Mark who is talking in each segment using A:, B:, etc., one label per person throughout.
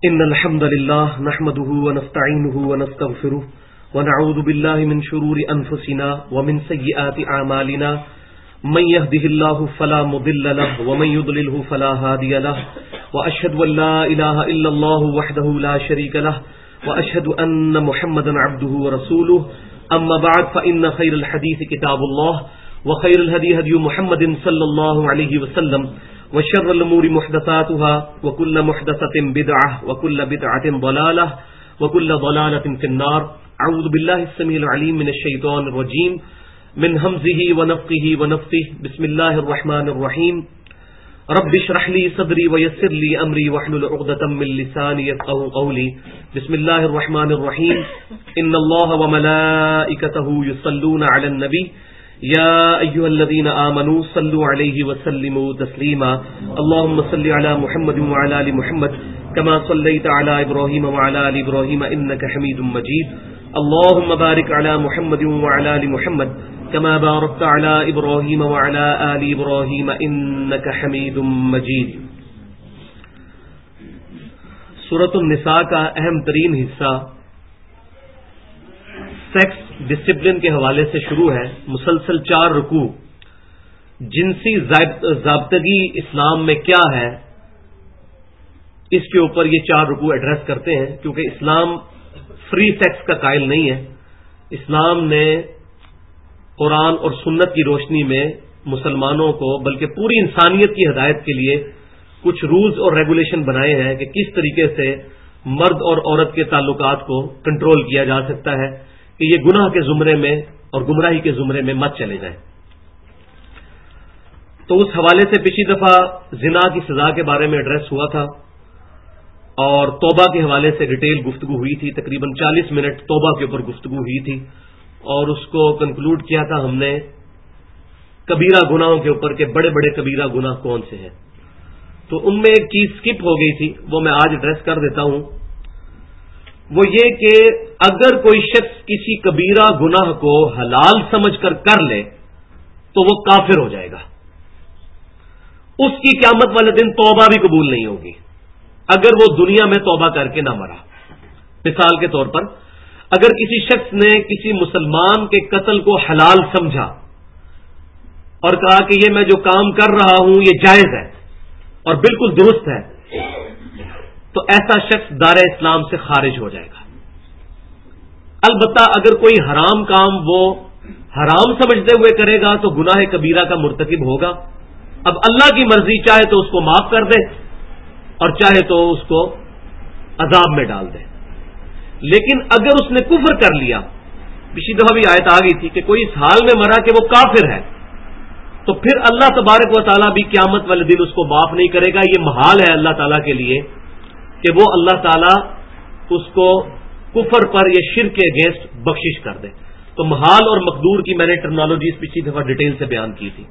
A: إن الحمد لله نحمده ونستعينه ونستغفره ونعوذ بالله من شرور أنفسنا ومن سيئات أعمالنا من يهده الله فلا مضل له ومن يضلله فلا هادي له وأشهد أن لا إله إلا الله وحده لا شريك له وأشهد أن محمدا عبده ورسوله أما بعد فإن خير الحديث كتاب الله وخير الهدي هدي محمد صلى الله عليه وسلم وشر الأمور محدثاتها وكل محدثة بدعة وكل بدعة ضلالة وكل ضلالة في النار. أعوذ بالله السميع العليم من الشيطان الرجيم من همزه ونفخه ونفثه. بسم الله الرحمن الرحيم. رب اشرح لي صدري ويسر لي أمري واحلل عقدة من لساني يفقهوا قولي. بسم الله الرحمن الرحيم. إن الله وملائكته يصلون على النبي يا أيها الذين آمنوا صلوا عليه وسلموا تسليما. اللهم صل على محمد وعلى آل محمد كما صليت على إبراهيم وعلى آل إبراهيم إنك حميد مجيد. اللهم بارك على محمد وعلى آل محمد كما باركت على إبراهيم وعلى آل إبراهيم إنك حميد مجيد. سورۃ النساء کا اہم ترین حصہ سیکس ڈسپلن کے حوالے سے شروع ہے. مسلسل 4 رکوع جنسی ضابطگی اسلام میں کیا ہے اس کے اوپر یہ 4 رکوع ایڈریس کرتے ہیں، کیونکہ اسلام فری سیکس کا قائل نہیں ہے. اسلام نے قرآن اور سنت کی روشنی میں مسلمانوں کو بلکہ پوری انسانیت کی ہدایت کے لیے کچھ رولز اور ریگولیشن بنائے ہیں کہ کس طریقے سے مرد اور عورت کے تعلقات کو کنٹرول کیا جا سکتا ہے کہ یہ گناہ کے زمرے میں اور گمراہی کے زمرے میں مت چلے جائیں. تو اس حوالے سے پچھلی دفعہ زنا کی سزا کے بارے میں ایڈریس ہوا تھا اور توبہ کے حوالے سے ڈیٹیل گفتگو ہوئی تھی. تقریباً 40 منٹ توبہ کے اوپر گفتگو ہوئی تھی اور اس کو کنکلوڈ کیا تھا ہم نے کبیرہ گناہوں کے اوپر کہ بڑے بڑے کبیرہ گناہ کون سے ہیں. تو ان میں ایک چیز سکپ ہو گئی تھی، وہ میں آج ایڈریس کر دیتا ہوں. وہ یہ کہ اگر کوئی شخص کسی کبیرہ گناہ کو حلال سمجھ کر لے تو وہ کافر ہو جائے گا. اس کی قیامت والے دن توبہ بھی قبول نہیں ہوگی اگر وہ دنیا میں توبہ کر کے نہ مرا. مثال کے طور پر اگر کسی شخص نے کسی مسلمان کے قتل کو حلال سمجھا اور کہا کہ یہ میں جو کام کر رہا ہوں یہ جائز ہے اور بالکل درست ہے، تو ایسا شخص دار اسلام سے خارج ہو جائے گا. البتہ اگر کوئی حرام کام وہ حرام سمجھتے ہوئے کرے گا تو گناہ کبیرہ کا مرتکب ہوگا. اب اللہ کی مرضی، چاہے تو اس کو معاف کر دے اور چاہے تو اس کو عذاب میں ڈال دے. لیکن اگر اس نے کفر کر لیا، پچھلی دفعہ بھی آیت آ گئی تھی کہ کوئی اس حال میں مرا کہ وہ کافر ہے، تو پھر اللہ تبارک و تعالیٰ بھی قیامت والے دن اس کو معاف نہیں کرے گا. یہ محال ہے اللہ تعالیٰ کے لیے کہ وہ اللہ تعالیٰ اس کو کفر پر یا شرک کے اگینسٹ بخشش کر دے. تو محال اور مقدور کی میں نے ٹرمنالوجیز پچھلی دفعہ ڈیٹیل سے بیان کی تھی.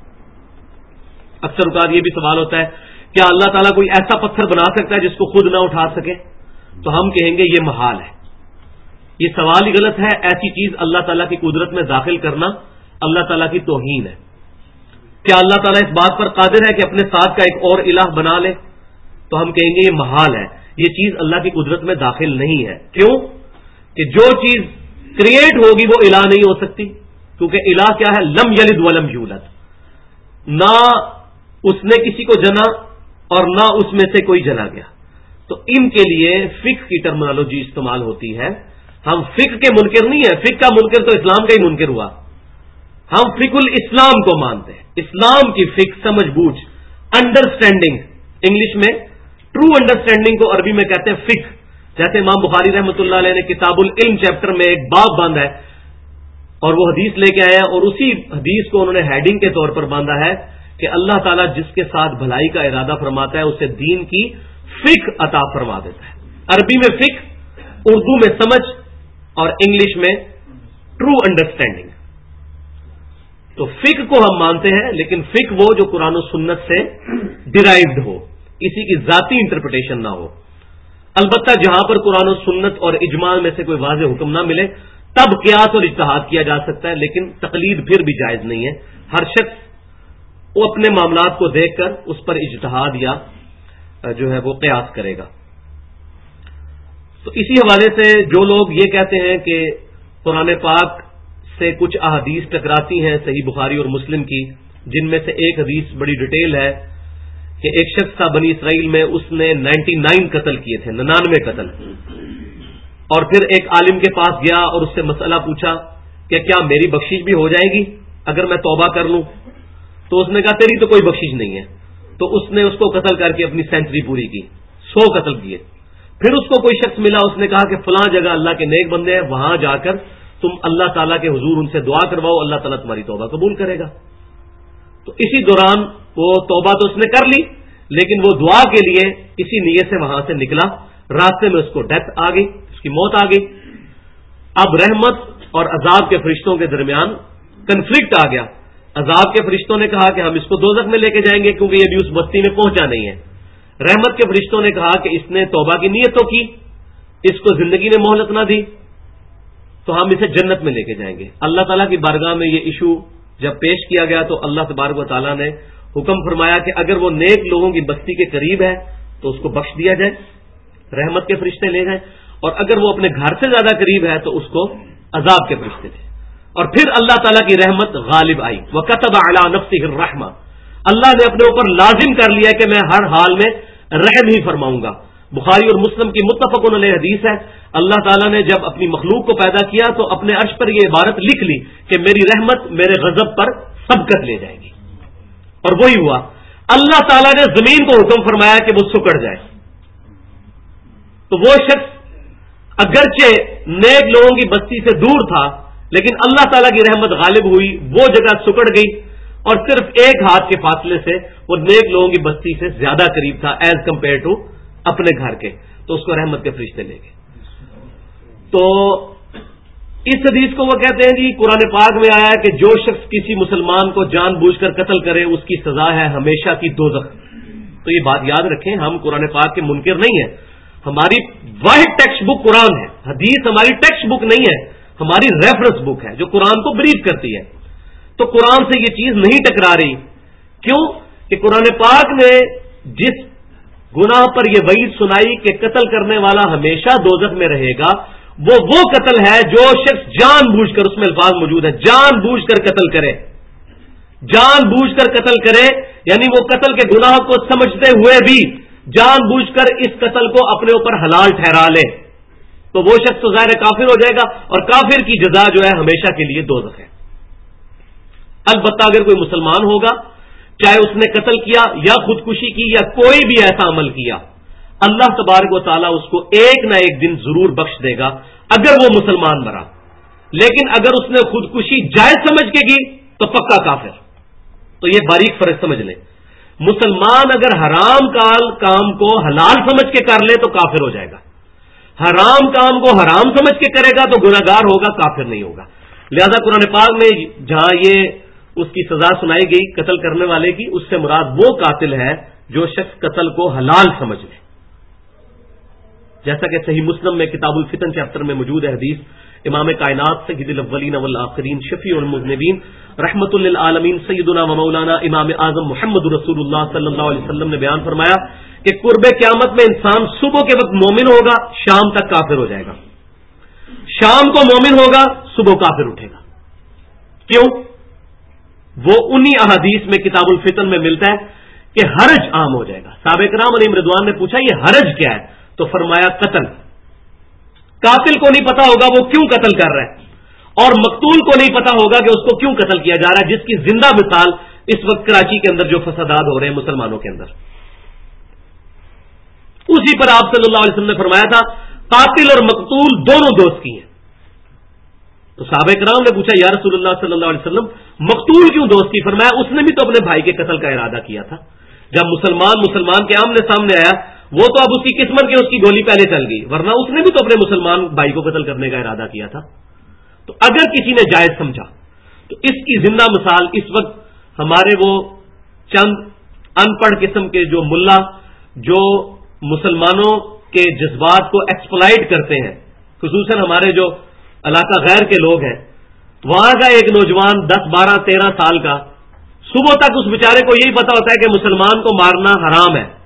A: اکثر اوقات یہ بھی سوال ہوتا ہے کیا اللہ تعالیٰ کوئی ایسا پتھر بنا سکتا ہے جس کو خود نہ اٹھا سکے؟ تو ہم کہیں گے یہ محال ہے. یہ سوال ہی غلط ہے. ایسی چیز اللہ تعالیٰ کی قدرت میں داخل کرنا اللہ تعالیٰ کی توہین ہے. کیا اللہ تعالیٰ اس بات پر قادر ہے کہ اپنے ساتھ کا ایک اور الہ بنا لے؟ تو ہم کہیں گے یہ محال ہے. یہ چیز اللہ کی قدرت میں داخل نہیں ہے. کیوں؟ کہ جو چیز کریٹ ہوگی وہ الہ نہیں ہو سکتی، کیونکہ الہ کیا ہے؟ لم یلد ولم یولد. نہ اس نے کسی کو جنا اور نہ اس میں سے کوئی جنا گیا. تو ان کے لیے فقہ کی ٹرمنالوجی استعمال ہوتی ہے. ہم فقہ کے منکر نہیں ہیں. فقہ کا منکر تو اسلام کا ہی منکر ہوا. ہم فقہ الاسلام کو مانتے ہیں. اسلام کی فقہ، سمجھ بوجھ، انڈرسٹینڈنگ. انگلش میں ٹرو انڈرسٹینڈنگ کو عربی میں کہتے ہیں فقہ. جیسے امام بخاری رحمۃ اللہ علیہ نے کتاب العلم چیپٹر میں ایک باب باندھا ہے اور وہ حدیث لے کے آئے ہیں اور اسی حدیث کو انہوں نے ہیڈنگ کے طور پر باندھا ہے کہ اللہ تعالیٰ جس کے ساتھ بھلائی کا ارادہ فرماتا ہے اسے دین کی فقہ عطا فرما دیتا ہے. عربی میں فقہ، اردو میں سمجھ اور انگلش میں ٹرو انڈرسٹینڈنگ. تو فقہ کو ہم مانتے ہیں، لیکن فقہ وہ جو قرآن و سنت سے ڈیرائیوڈ ہو، کسی کی ذاتی انٹرپریٹیشن نہ ہو. البتہ جہاں پر قرآن و سنت اور اجماع میں سے کوئی واضح حکم نہ ملے تب قیاس اور اجتہاد کیا جا سکتا ہے، لیکن تقلید پھر بھی جائز نہیں ہے. ہر شخص وہ اپنے معاملات کو دیکھ کر اس پر اجتہاد یا جو ہے وہ قیاس کرے گا. تو اسی حوالے سے جو لوگ یہ کہتے ہیں کہ قرآن پاک سے کچھ احادیث ٹکراتی ہیں صحیح بخاری اور مسلم کی، جن میں سے ایک حدیث بڑی ڈیٹیل ہے کہ ایک شخص تھا بنی اسرائیل میں، اس نے 99 قتل کیے تھے، 99 قتل، اور پھر ایک عالم کے پاس گیا اور اس سے مسئلہ پوچھا کہ کیا میری بخشش بھی ہو جائے گی اگر میں توبہ کر لوں؟ تو اس نے کہا تیری تو کوئی بخشش نہیں ہے. تو اس نے اس کو قتل کر کے اپنی سینچری پوری کی، 100 قتل کیے. پھر اس کو کوئی شخص ملا، اس نے کہا کہ فلاں جگہ اللہ کے نیک بندے ہیں، وہاں جا کر تم اللہ تعالیٰ کے حضور ان سے دعا کرواؤ، اللہ تعالیٰ تمہاری توبہ قبول کرے گا. تو اسی دوران وہ توبہ تو اس نے کر لی، لیکن وہ دعا کے لیے اسی نیت سے وہاں سے نکلا، راستے میں اس کو ڈیتھ آ گئی، اس کی موت آ گئی. اب رحمت اور عذاب کے فرشتوں کے درمیان کنفلکٹ آ گیا. عذاب کے فرشتوں نے کہا کہ ہم اس کو دوزخ میں لے کے جائیں گے کیونکہ یہ بھی اس بستی میں پہنچا نہیں ہے. رحمت کے فرشتوں نے کہا کہ اس نے توبہ کی نیت تو کی، اس کو زندگی میں مہلت نہ دی، تو ہم اسے جنت میں لے کے جائیں گے. اللہ تعالیٰ کی بارگاہ میں یہ ایشو جب پیش کیا گیا تو اللہ تبارک و تعالیٰ نے حکم فرمایا کہ اگر وہ نیک لوگوں کی بستی کے قریب ہے تو اس کو بخش دیا جائے، رحمت کے فرشتے لے جائیں، اور اگر وہ اپنے گھر سے زیادہ قریب ہے تو اس کو عذاب کے فرشتے لے. اور پھر اللہ تعالیٰ کی رحمت غالب آئی. وَكَتَبَ عَلَى نَفْسِهِ الرَّحْمَةَ، اللہ نے اپنے اوپر لازم کر لیا کہ میں ہر حال میں رحم ہی فرماؤں گا. بخاری اور مسلم کی متفق علیہ حدیث ہے، اللہ تعالیٰ نے جب اپنی مخلوق کو پیدا کیا تو اپنے عرش پر یہ عبارت لکھ لی کہ میری رحمت میرے غضب پر سبقت لے جائے گی. اور وہی ہوا. اللہ تعالیٰ نے زمین کو حکم فرمایا کہ وہ سکڑ جائے. تو وہ شخص اگرچہ نیک لوگوں کی بستی سے دور تھا، لیکن اللہ تعالیٰ کی رحمت غالب ہوئی، وہ جگہ سکڑ گئی، اور صرف ایک ہاتھ کے فاصلے سے وہ نیک لوگوں کی بستی سے زیادہ قریب تھا ایز کمپیئر ٹو اپنے گھر کے. تو اس کو رحمت کے فرشتے لے گئے. تو اس حدیث کو وہ کہتے ہیں جی قرآن پاک میں آیا ہے کہ جو شخص کسی مسلمان کو جان بوجھ کر قتل کرے اس کی سزا ہے ہمیشہ کی دوزخ. تو یہ بات یاد رکھیں، ہم قرآن پاک کے منکر نہیں ہیں. ہماری واحد ٹیکسٹ بک قرآن ہے، حدیث ہماری ٹیکسٹ بک نہیں ہے، ہماری ریفرنس بک ہے جو قرآن کو بریف کرتی ہے. تو قرآن سے یہ چیز نہیں ٹکرا رہی. کیوں کہ قرآن پاک نے جس گناہ پر یہ وعید سنائی کہ قتل کرنے والا ہمیشہ دوزخ میں رہے گا، وہ قتل ہے جو شخص جان بوجھ کر، اس میں الفاظ موجود ہے، جان بوجھ کر قتل کرے. جان بوجھ کر قتل کرے یعنی وہ قتل کے گناہ کو سمجھتے ہوئے بھی جان بوجھ کر اس قتل کو اپنے اوپر حلال ٹھہرا لے، تو وہ شخص تو ظاہر کافر ہو جائے گا، اور کافر کی جزا جو ہے ہمیشہ کے لیے دوزخ ہے. البتہ اگر کوئی مسلمان ہوگا، چاہے اس نے قتل کیا یا خودکشی کی یا کوئی بھی ایسا عمل کیا، اللہ تبارک و تعالیٰ اس کو ایک نہ ایک دن ضرور بخش دے گا اگر وہ مسلمان مرا. لیکن اگر اس نے خودکشی جائز سمجھ کے کی تو پکا کافر. تو یہ باریک فرق سمجھ لیں. مسلمان اگر حرام کام کو حلال سمجھ کے کر لے تو کافر ہو جائے گا، حرام کام کو حرام سمجھ کے کرے گا تو گناہگار ہوگا، کافر نہیں ہوگا. لہذا قرآن پاک میں جہاں یہ اس کی سزا سنائی گئی قتل کرنے والے کی، اس سے مراد وہ قاتل ہے جو شخص قتل کو حلال سمجھ لے. جیسا کہ صحیح مسلم میں کتاب الفتن چیپٹر میں موجود ہے حدیث، امام کائنات سید الاولین والآخرین شفیع المذنبین رحمت للعالمین سیدنا و مولانا امام اعظم محمد رسول اللہ صلی اللہ علیہ وسلم نے بیان فرمایا کہ قرب قیامت میں انسان صبح کے وقت مومن ہوگا، شام تک کافر ہو جائے گا. شام کو مومن ہوگا، صبح کافر اٹھے گا. کیوں؟ وہ انہی احادیث میں کتاب الفتن میں ملتا ہے کہ حرج عام ہو جائے گا. صحابہ کرام علیہم رضوان نے پوچھا یہ حرج کیا ہے؟ تو فرمایا قتل. قاتل کو نہیں پتا ہوگا وہ کیوں قتل کر رہا ہے، اور مقتول کو نہیں پتا ہوگا کہ اس کو کیوں قتل کیا جا رہا ہے، جس کی زندہ مثال اس وقت کراچی کے اندر جو فسادات ہو رہے ہیں مسلمانوں کے اندر. اسی پر آپ صلی اللہ علیہ وسلم نے فرمایا تھا قاتل اور مقتول دونوں دوست کی ہیں. تو صحابہ کرام نے پوچھا یا رسول اللہ صلی اللہ علیہ وسلم مقتول کیوں دوست کی؟ فرمایا اس نے بھی تو اپنے بھائی کے قتل کا ارادہ کیا تھا. جب مسلمان کے آمنے سامنے آیا وہ تو اب اس کی قسمت کے اس کی گولی پہلے چل گئی، ورنہ اس نے بھی تو اپنے مسلمان بھائی کو قتل کرنے کا ارادہ کیا تھا. تو اگر کسی نے جائز سمجھا تو اس کی زندہ مثال اس وقت ہمارے وہ چند ان پڑھ قسم کے جو ملا جو مسلمانوں کے جذبات کو ایکسپلائٹ کرتے ہیں، خصوصاً ہمارے جو علاقہ غیر کے لوگ ہیں، وہاں کا ایک نوجوان 10 12 13 سال کا صبح تک اس بیچارے کو یہی پتا ہوتا ہے کہ مسلمان کو مارنا حرام ہے،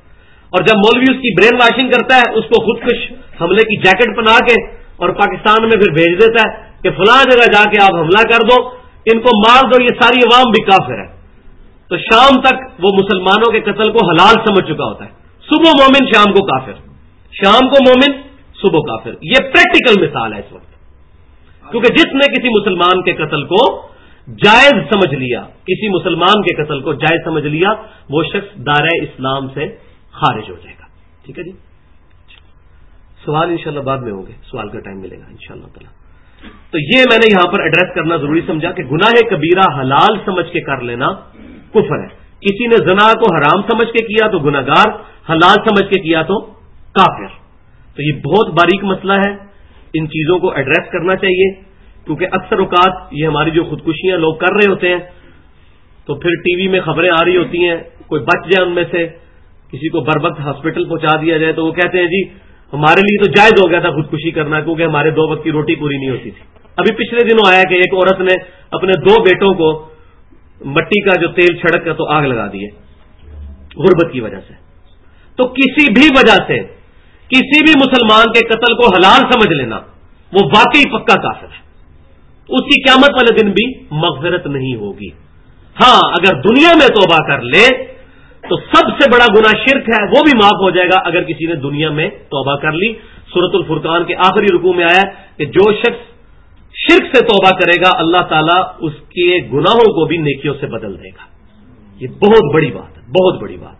A: اور جب مولوی اس کی برین واشنگ کرتا ہے، اس کو خودکش حملے کی جیکٹ پہنا کے اور پاکستان میں پھر بھیج دیتا ہے کہ فلاں جگہ جا کے آپ حملہ کر دو، ان کو مار دو، یہ ساری عوام بھی کافر ہے، تو شام تک وہ مسلمانوں کے قتل کو حلال سمجھ چکا ہوتا ہے. صبح مومن شام کو کافر، شام کو مومن صبح کافر. یہ پریکٹیکل مثال ہے اس وقت، کیونکہ جس نے کسی مسلمان کے قتل کو جائز سمجھ لیا، کسی مسلمان کے قتل کو جائز سمجھ لیا، وہ شخص دائرہ اسلام سے خارج ہو جائے گا. ٹھیک ہے جی، سوال انشاءاللہ بعد میں ہوں گے، سوال کا ٹائم ملے گا انشاءاللہ تعالی. تو یہ میں نے یہاں پر ایڈریس کرنا ضروری سمجھا کہ گناہ کبیرہ حلال سمجھ کے کر لینا کفر ہے. کسی نے زنا کو حرام سمجھ کے کیا تو گناہگار، حلال سمجھ کے کیا تو کافر. تو یہ بہت باریک مسئلہ ہے، ان چیزوں کو ایڈریس کرنا چاہیے، کیونکہ اکثر اوقات یہ ہماری جو خودکشیاں لوگ کر رہے ہوتے ہیں تو پھر ٹی وی میں خبریں آ رہی ہوتی ہیں، کوئی بچ جائے ان میں سے، کسی کو بر وقت ہاسپٹل پہنچا دیا جائے تو وہ کہتے ہیں جی ہمارے لیے تو جائز ہو گیا تھا خودکشی کرنا، کیونکہ ہمارے 2 وقت کی روٹی پوری نہیں ہوتی تھی. ابھی پچھلے دنوں آیا کہ ایک عورت نے اپنے 2 بیٹوں کو مٹی کا جو تیل چھڑک کر تو آگ لگا دی ہے غربت کی وجہ سے. تو کسی بھی وجہ سے کسی بھی مسلمان کے قتل کو حلال سمجھ لینا وہ واقعی پکا کافر ہے، اس کی قیامت والے دن بھی مغفرت نہیں ہوگی. ہاں اگر دنیا میں توبہ کر لے تو سب سے بڑا گناہ شرک ہے، وہ بھی معاف ہو جائے گا اگر کسی نے دنیا میں توبہ کر لی. سورۃ الفرقان کے آخری رکوع میں آیا کہ جو شخص شرک سے توبہ کرے گا اللہ تعالیٰ اس کے گناہوں کو بھی نیکیوں سے بدل دے گا. یہ بہت بڑی بات ہے، بہت بڑی بات.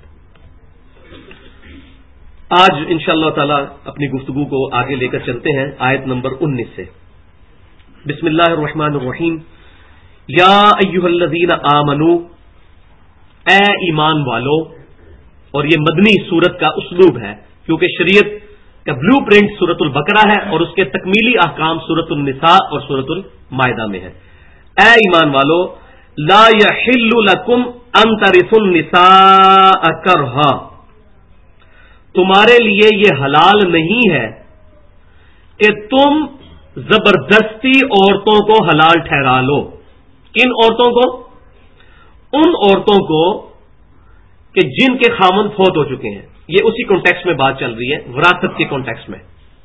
A: آج انشاءاللہ تعالیٰ اپنی گفتگو کو آگے لے کر چلتے ہیں آیت نمبر 19 سے. بسم اللہ الرحمن الرحیم. یا ایھا الذین آمنو، اے ایمان والو. اور یہ مدنی سورت کا اسلوب ہے کیونکہ شریعت کا بلو پرنٹ سورۃ البقرہ ہے اور اس کے تکمیلی احکام سورۃ النساء اور سورۃ المائدہ میں ہے. اے ایمان والو، لا یحل لکم ان ترثوا النساء کرہا، تمہارے لیے یہ حلال نہیں ہے کہ تم زبردستی عورتوں کو حلال ٹھہرا لو. کن عورتوں کو؟ ان عورتوں کو کہ جن کے خامند فوت ہو چکے ہیں. یہ اسی کانٹیکسٹ میں بات چل رہی ہے، وراثت کے کانٹیکسٹ میں.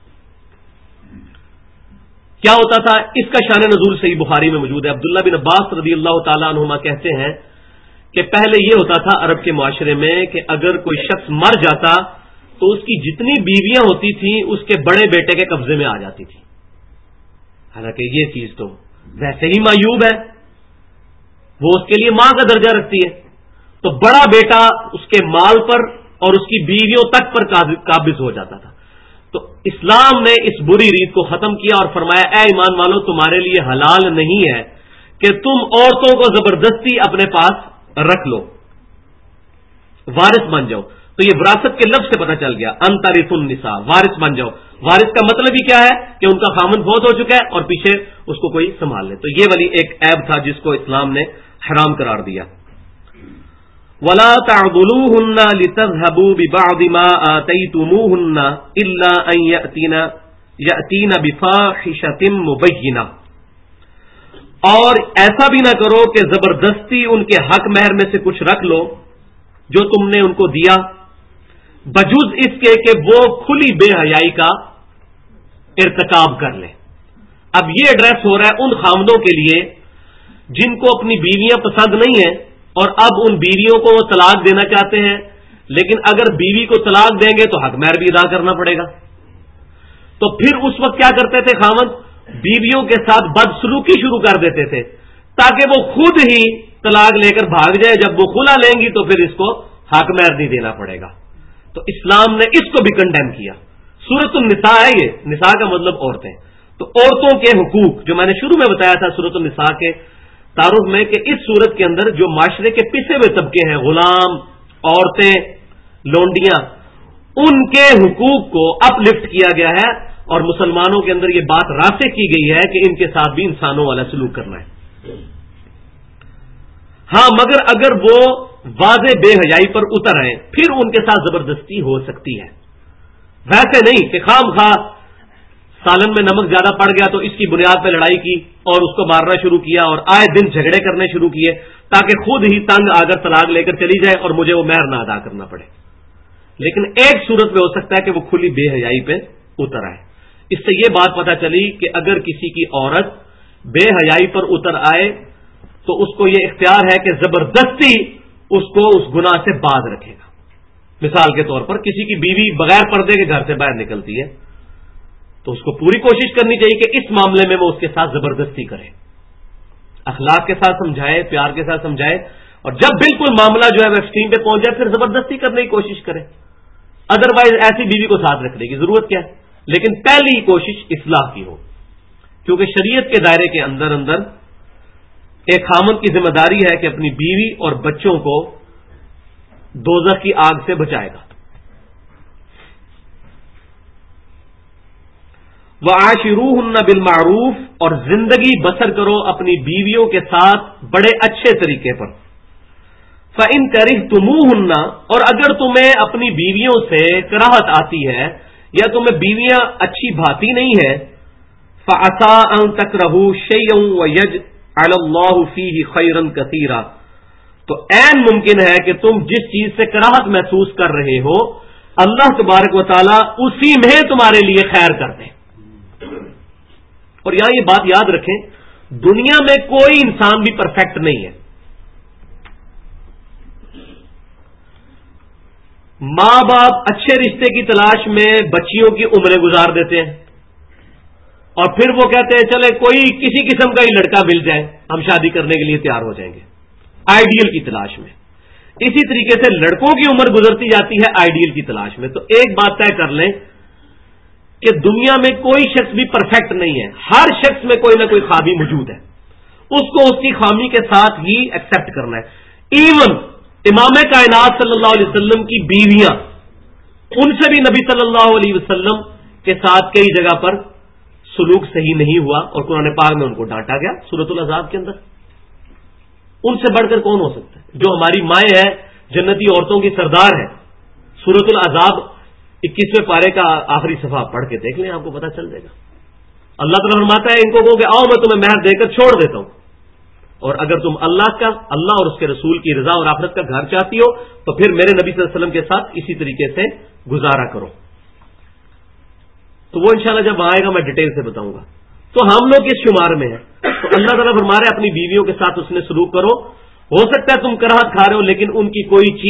A: کیا ہوتا تھا؟ اس کا شان نزول صحیح بخاری میں موجود ہے. عبداللہ بن عباس رضی اللہ تعالیٰ عنہما کہتے ہیں کہ پہلے یہ ہوتا تھا عرب کے معاشرے میں کہ اگر کوئی شخص مر جاتا تو اس کی جتنی بیویاں ہوتی تھیں اس کے بڑے بیٹے کے قبضے میں آ جاتی تھی. حالانکہ یہ چیز تو ویسے ہی معیوب ہے، وہ اس کے لیے ماں کا درجہ رکھتی ہے. تو بڑا بیٹا اس کے مال پر اور اس کی بیویوں تک پر قابض ہو جاتا تھا. تو اسلام نے اس بری ریت کو ختم کیا اور فرمایا اے ایمان والو، تمہارے لیے حلال نہیں ہے کہ تم عورتوں کو زبردستی اپنے پاس رکھ لو، وارث بن جاؤ. تو یہ وراثت کے لفظ سے پتہ چل گیا، ان ترثوا النساء، وارث بن جاؤ. وارث کا مطلب ہی کیا ہے کہ ان کا خامند فوت ہو چکا ہے اور پیچھے اس کو کوئی سنبھال لے. تو یہ والی ایک عیب تھا جس کو اسلام نے حرام قرار دیا. وَلَا تَعْضُلُوهُنَّ لِتَذْهَبُوا بِبَعْضِ مَا آتَيْتُمُوهُنَّ إِلَّا أَن يَأْتِينَ بِفَاحِشَةٍ مُبَيِّنَةٍ، اور ایسا بھی نہ کرو کہ زبردستی ان کے حق مہر میں سے کچھ رکھ لو جو تم نے ان کو دیا، بجوز اس کے کہ وہ کھلی بے حیائی کا ارتکاب کر لیں. اب یہ ایڈریس ہو رہا ہے ان خامدوں کے لیے جن کو اپنی بیویاں پسند نہیں ہیں اور اب ان بیویوں کو وہ طلاق دینا چاہتے ہیں، لیکن اگر بیوی کو طلاق دیں گے تو حق مہر بھی ادا کرنا پڑے گا. تو پھر اس وقت کیا کرتے تھے خامد؟ بیویوں کے ساتھ بدسلوکی شروع کر دیتے تھے تاکہ وہ خود ہی طلاق لے کر بھاگ جائے. جب وہ خلا لیں گی تو پھر اس کو حق مہر نہیں دینا پڑے گا. تو اسلام نے اس کو بھی کنڈیم کیا. سورۃ النساء ہے یہ، نساء کا مطلب عورتیں. تو عورتوں کے حقوق جو میں نے شروع میں بتایا تھا سورۃ النساء کے تعارف میں کہ اس سورت کے اندر جو معاشرے کے پسے ہوئے طبقے ہیں، غلام، عورتیں، لونڈیاں، ان کے حقوق کو اپ لفٹ کیا گیا ہے اور مسلمانوں کے اندر یہ بات راسخ کی گئی ہے کہ ان کے ساتھ بھی انسانوں والا سلوک کرنا ہے. ہاں مگر اگر وہ واضح بے حیائی پر اتر آئیں پھر ان کے ساتھ زبردستی ہو سکتی ہے. ویسے نہیں کہ خام خواہ سالن میں نمک زیادہ پڑ گیا تو اس کی بنیاد پہ لڑائی کی اور اس کو مارنا شروع کیا اور آئے دن جھگڑے کرنے شروع کیے تاکہ خود ہی تنگ آ کر طلاق لے کر چلی جائے اور مجھے وہ مہر نہ ادا کرنا پڑے. لیکن ایک صورت میں ہو سکتا ہے کہ وہ کھلی بے حیائی پہ اتر آئے. اس سے یہ بات پتہ چلی کہ اگر کسی کی عورت بے حیائی پر اتر آئے تو اس کو یہ اختیار ہے کہ زبردستی اس کو اس گناہ سے باز رکھے گا. مثال کے طور پر کسی کی بیوی بغیر پردے کے گھر سے باہر نکلتی ہے تو اس کو پوری کوشش کرنی چاہیے کہ اس معاملے میں وہ اس کے ساتھ زبردستی کرے، اخلاق کے ساتھ سمجھائے، پیار کے ساتھ سمجھائے، اور جب بالکل معاملہ جو ہے وہ ایکسٹریم پہ پہنچ جائے پھر زبردستی کرنے کی کوشش کرے. ادروائز ایسی بیوی کو ساتھ رکھنے کی ضرورت کیا ہے؟ لیکن پہلی کوشش اصلاح کی ہو، کیونکہ شریعت کے دائرے کے اندر ایک خامند کی ذمہ داری ہے کہ اپنی بیوی اور بچوں کو دوزخ کی آگ سے بچائے گا. وَعَاشِرُوهُنَّ بِالْمَعْرُوفِ، اور زندگی بسر کرو اپنی بیویوں کے ساتھ بڑے اچھے طریقے پر. فَإِن كَرِهْتُمُوهُنَّ، اور اگر تمہیں اپنی بیویوں سے کراہت آتی ہے یا تمہیں بیویاں اچھی بھاتی نہیں ہے، فَعَسَىٰ أَن تَكْرَهُوا شَيْئًا وَيَجْعَلَ اللَّهُ فِيهِ خَيْرًا كَثِيرًا، تو عین ممکن ہے کہ تم جس چیز سے کراہت محسوس کر رہے ہو اللہ تبارک و تعالیٰ اسی میں تمہارے لیے خیر کر دے. اور یہاں یہ بات یاد رکھیں، دنیا میں کوئی انسان بھی پرفیکٹ نہیں ہے. ماں باپ اچھے رشتے کی تلاش میں بچیوں کی عمریں گزار دیتے ہیں اور پھر وہ کہتے ہیں چلے کوئی کسی قسم کا ہی لڑکا مل جائے ہم شادی کرنے کے لیے تیار ہو جائیں گے، آئیڈیل کی تلاش میں. اسی طریقے سے لڑکوں کی عمر گزرتی جاتی ہے آئیڈیل کی تلاش میں. تو ایک بات طے کر لیں کہ دنیا میں کوئی شخص بھی پرفیکٹ نہیں ہے، ہر شخص میں کوئی نہ کوئی خامی موجود ہے، اس کو اس کی خامی کے ساتھ ہی ایکسپٹ کرنا ہے. ایون امام کائنات صلی اللہ علیہ وسلم کی بیویاں، ان سے بھی نبی صلی اللہ علیہ وسلم کے ساتھ کئی جگہ پر سلوک صحیح نہیں ہوا اور قرآن پاک میں ان کو ڈانٹا گیا سورۃ الاحزاب کے اندر. ان سے بڑھ کر کون ہو سکتا ہے؟ جو ہماری مائیں ہے، جنتی عورتوں کی سردار ہے. سورۃ الاحزاب 21ویں پارے کا آخری صفحہ پڑھ کے دیکھ لیں، آپ کو پتہ چل جائے گا. اللہ تعالیٰ فرماتا ہے ان کو کہو کہ آؤ میں تمہیں مہر دے کر چھوڑ دیتا ہوں، اور اگر تم اللہ اور اس کے رسول کی رضا اور آخرت کا گھر چاہتی ہو تو پھر میرے نبی صلی اللہ علیہ وسلم کے ساتھ اسی طریقے سے گزارا کرو. تو وہ انشاءاللہ جب آئے گا میں ڈیٹیل سے بتاؤں گا. تو ہم لوگ اس شمار میں ہیں. تو اللہ تعالیٰ فرما رہے اپنی بیویوں کے ساتھ اس نے سلوک کرو. ہو سکتا ہے تم کراہت کھا رہے ہو لیکن ان کی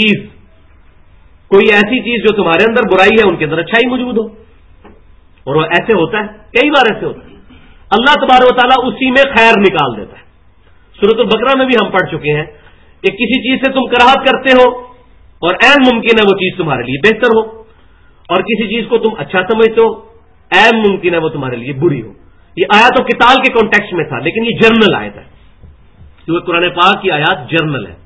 A: کوئی ایسی چیز جو تمہارے اندر برائی ہے ان کے اندر اچھائی موجود ہو. اور وہ ایسے ہوتا ہے، کئی بار ایسے ہوتا ہے. اللہ تبارک و تعالیٰ اسی میں خیر نکال دیتا ہے. سورۃ البقرہ میں بھی ہم پڑھ چکے ہیں کہ کسی چیز سے تم کراہت کرتے ہو اور عین ممکن ہے وہ چیز تمہارے لیے بہتر ہو، اور کسی چیز کو تم اچھا سمجھتے ہو عین ممکن ہے وہ تمہارے لیے بری ہو. یہ آیات تو قتال کے کانٹیکسٹ میں تھا لیکن یہ جرنل آیت ہے، کیونکہ قرآن پاک کی آیات جرنل ہے.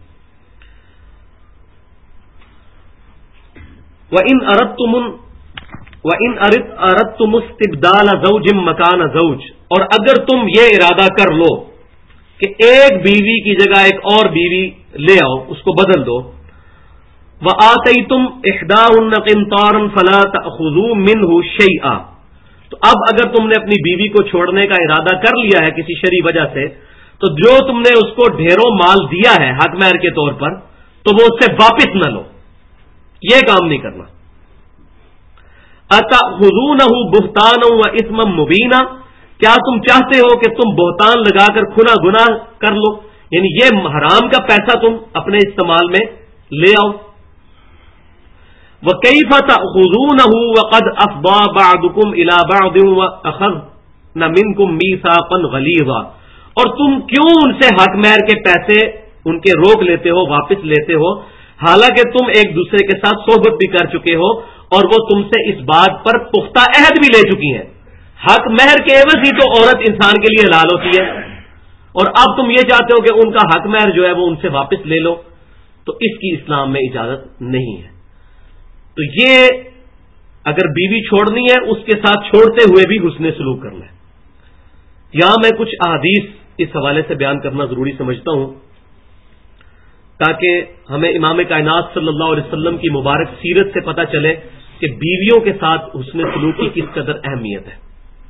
A: وَإِنْ أَرَدْتُمُ اسْتِبْدَالَ زَوْجٍ مَكَانَ زَوْجٍ، اور اگر تم یہ ارادہ کر لو کہ ایک بیوی کی جگہ ایک اور بیوی لے آؤ، اس کو بدل دو. وَآتَيْتُمْ إِحْدَاهُنَّ قِنْطَارًا فَلَا تَأْخُذُوا مِنْهُ شَيْئًا، تو اب اگر تم نے اپنی بیوی کو چھوڑنے کا ارادہ کر لیا ہے کسی شرعی وجہ سے، تو جو تم نے اس کو ڈھیروں مال دیا ہے حق مہر کے طور پر تو وہ اس سے واپس نہ لو، یہ کام نہیں کرنا. أَتَأْخُذُونَهُ بُهْتَانًا وَإِثْمًا مُبِينًا، کیا تم چاہتے ہو کہ تم بہتان لگا کر کھنا گناہ کر لو، یعنی یہ حرام کا پیسہ تم اپنے استعمال میں لے آؤ. وَكَيْفَ تَأْخُذُونَهُ وَقَدْ أَفْضَىٰ بَعْضُكُمْ إِلَىٰ بَعْضٍ وَأَخَذْنَ مِنْكُمْ مِيثَاقًا غَلِيظًا، اور تم کیوں ان سے حق مہر کے پیسے ان کے روک لیتے ہو، واپس لیتے ہو، حالانکہ تم ایک دوسرے کے ساتھ صحبت بھی کر چکے ہو اور وہ تم سے اس بات پر پختہ عہد بھی لے چکی ہیں. حق مہر کے عوض ہی تو عورت انسان کے لیے حلال ہوتی ہے، اور اب تم یہ چاہتے ہو کہ ان کا حق مہر جو ہے وہ ان سے واپس لے لو، تو اس کی اسلام میں اجازت نہیں ہے. تو یہ اگر بیوی چھوڑنی ہے اس کے ساتھ چھوڑتے ہوئے بھی حسن سلوک کرنا ہے. یہاں میں کچھ احادیث اس حوالے سے بیان کرنا ضروری سمجھتا ہوں تاکہ ہمیں امام کائنات صلی اللہ علیہ وسلم کی مبارک سیرت سے پتہ چلے کہ بیویوں کے ساتھ حسن سلوک کی کس قدر اہمیت ہے.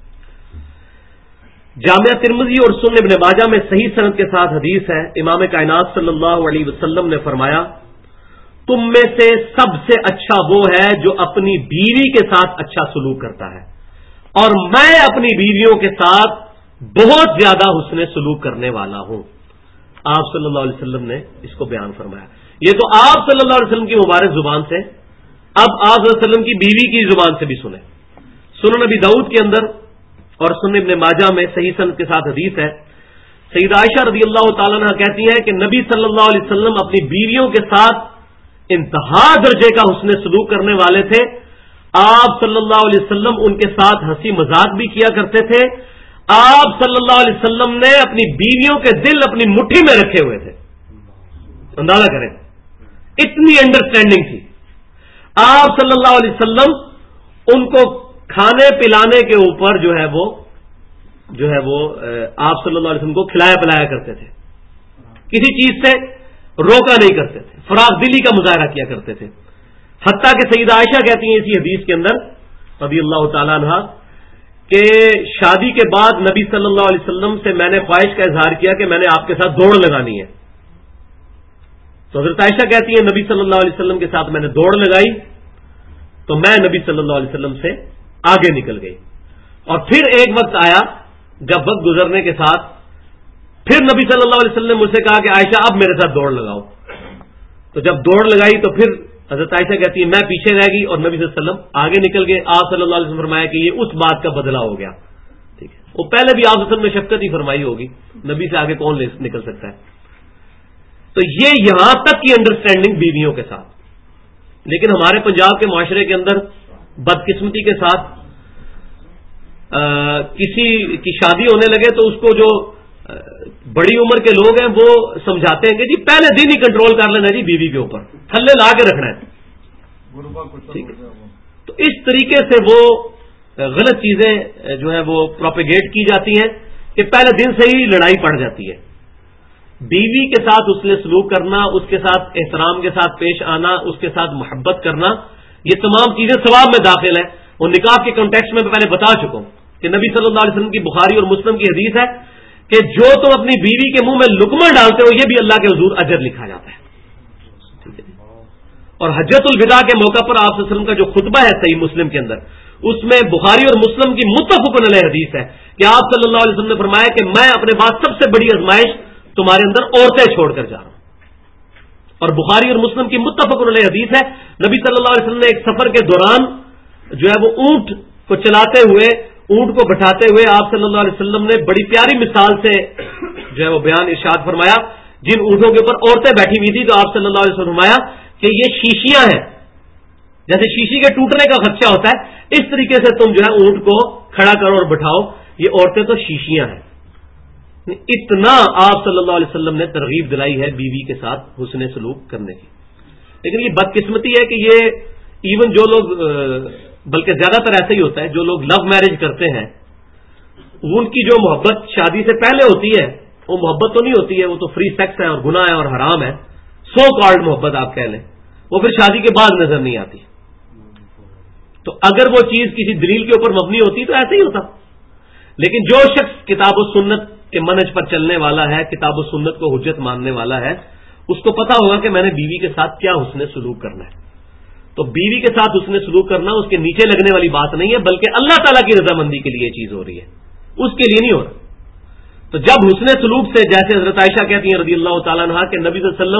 A: جامعہ ترمذی اور سنن ابن ماجہ میں صحیح سند کے ساتھ حدیث ہے. امام کائنات صلی اللہ علیہ وسلم نے فرمایا تم میں سے سب سے اچھا وہ ہے جو اپنی بیوی کے ساتھ اچھا سلوک کرتا ہے، اور میں اپنی بیویوں کے ساتھ بہت زیادہ حسن سلوک کرنے والا ہوں۔ آپ صلی اللہ علیہ وسلم نے اس کو بیان فرمایا۔ یہ تو آپ صلی اللہ علیہ وسلم کی مبارک زبان سے، اب آپ صلی اللہ علیہ وسلم کی بیوی کی زبان سے بھی سنیں۔ سنن نبی داؤد کے اندر اور سنن ابن ماجہ میں صحیح سند کے ساتھ حدیث ہے، سیدہ عائشہ رضی اللہ تعالیٰ عنہ کہتی ہیں کہ نبی صلی اللہ علیہ وسلم اپنی بیویوں کے ساتھ انتہا درجے کا حسن سلوک کرنے والے تھے۔ آپ صلی اللہ علیہ وسلم ان کے ساتھ ہنسی مذاق بھی کیا کرتے تھے۔ آپ صلی اللہ علیہ وسلم نے اپنی بیویوں کے دل اپنی مٹھی میں رکھے ہوئے تھے، اندازہ کریں، اتنی انڈرسٹینڈنگ تھی۔ آپ صلی اللہ علیہ وسلم ان کو کھانے پلانے کے اوپر جو ہے وہ آپ صلی اللہ علیہ وسلم کو کھلایا پلایا کرتے تھے، کسی چیز سے روکا نہیں کرتے تھے، فراخ دلی کا مظاہرہ کیا کرتے تھے۔ حتیٰ کہ سیدہ عائشہ کہتی ہیں اسی حدیث کے اندر رضی اللہ تعالیٰ عنہ کہ شادی کے بعد نبی صلی اللہ علیہ وسلم سے میں نے خواہش کا اظہار کیا کہ میں نے آپ کے ساتھ دوڑ لگانی ہے، تو حضرت عائشہ کہتی ہیں نبی صلی اللہ علیہ وسلم کے ساتھ میں نے دوڑ لگائی تو میں نبی صلی اللہ علیہ وسلم سے آگے نکل گئی، اور پھر ایک وقت آیا جب وقت گزرنے کے ساتھ پھر نبی صلی اللہ علیہ وسلم نے مجھ سے کہا کہ عائشہ اب میرے ساتھ دوڑ لگاؤ، تو جب دوڑ لگائی تو پھر حضرت عائشہ کہتی ہے میں پیچھے رہ گئی اور نبی صلی اللہ علیہ وسلم آگے نکل گئے۔ آپ صلی اللہ علیہ وسلم فرمایا کہ یہ اس بات کا بدلہ ہو گیا، ٹھیک ہے، وہ پہلے بھی آپ صلی اللہ علیہ وسلم نے شفقت ہی فرمائی ہوگی، نبی سے آگے کون نکل سکتا ہے۔ تو یہ یہاں تک کی انڈرسٹینڈنگ بیویوں کے ساتھ، لیکن ہمارے پنجاب کے معاشرے کے اندر بدقسمتی کے ساتھ کسی کی شادی ہونے لگے تو اس کو جو بڑی عمر کے لوگ ہیں وہ سمجھاتے ہیں کہ جی پہلے دن ہی کنٹرول کر لینا جی بیوی کے اوپر، تھلے لا کے رکھنا ہے، ٹھیک ہے۔ تو اس طریقے سے وہ غلط چیزیں جو ہے وہ پروپیگیٹ کی جاتی ہیں کہ پہلے دن سے ہی لڑائی پڑ جاتی ہے۔ بیوی کے ساتھ اس نے سلوک کرنا، اس کے ساتھ احترام کے ساتھ پیش آنا، اس کے ساتھ محبت کرنا، یہ تمام چیزیں ثواب میں داخل ہیں۔ اور نکاح کے کنٹیکسٹ میں پہلے بتا چکا ہوں کہ نبی صلی اللہ علیہ وسلم کی بخاری اور مسلم کی حدیث ہے کہ جو تم اپنی بیوی کے منہ میں لقمہ ڈالتے ہو یہ بھی اللہ کے حضور اجر لکھا جاتا ہے، ٹھیک ہے۔ اور حجۃ الوداع کے موقع پر آپ صلی اللہ علیہ وسلم کا جو خطبہ ہے صحیح مسلم کے اندر، اس میں بخاری اور مسلم کی متفق علیہ حدیث ہے کہ آپ صلی اللہ علیہ وسلم نے فرمایا کہ میں اپنے بعد سب سے بڑی آزمائش تمہارے اندر عورتیں چھوڑ کر جا رہا ہوں۔ اور بخاری اور مسلم کی متفق علیہ حدیث ہے، نبی صلی اللہ علیہ وسلم نے ایک سفر کے دوران جو ہے وہ اونٹ کو چلاتے ہوئے، اونٹ کو بٹھاتے ہوئے آپ صلی اللہ علیہ وسلم نے بڑی پیاری مثال سے جو ہے وہ بیان ارشاد فرمایا، جن اونٹوں کے اوپر عورتیں بیٹھی ہوئی تھی تو آپ صلی اللہ علیہ وسلم فرمایا کہ یہ شیشیاں ہیں، جیسے شیشی کے ٹوٹنے کا خدشہ ہوتا ہے اس طریقے سے تم جو ہے اونٹ کو کھڑا کرو اور بٹھاؤ، یہ عورتیں تو شیشیاں ہیں۔ اتنا آپ صلی اللہ علیہ وسلم نے ترغیب دلائی ہے بیوی کے ساتھ حسن سلوک کرنے کی۔ لیکن یہ بدقسمتی ہے کہ یہ ایون جو لوگ، بلکہ زیادہ تر ایسا ہی ہوتا ہے، جو لوگ لو میرج کرتے ہیں ان کی جو محبت شادی سے پہلے ہوتی ہے وہ محبت تو نہیں ہوتی ہے، وہ تو فری سیکس ہے اور گناہ ہے اور حرام ہے، سو کالڈ محبت آپ کہہ لیں، وہ پھر شادی کے بعد نظر نہیں آتی۔ تو اگر وہ چیز کسی دلیل کے اوپر مبنی ہوتی تو ایسا ہی ہوتا۔ لیکن جو شخص کتاب و سنت کے منہج پر چلنے والا ہے، کتاب و سنت کو حجت ماننے والا ہے، اس کو پتا ہوگا کہ میں نے بیوی کے ساتھ کیا حسن سلوک کرنا ہے۔ تو بیوی کے ساتھ حسن سلوک کرنا اس کے نیچے لگنے والی بات نہیں ہے، بلکہ اللہ تعالیٰ کی رضامندی کے لیے یہ چیز ہو رہی ہے، اس کے لیے نہیں ہو رہا۔ تو جب حسن سلوک سے، جیسے حضرت عائشہ کہتی ہیں رضی اللہ تعالیٰ عنہا کہ نبی صلی اللہ علیہ وسلم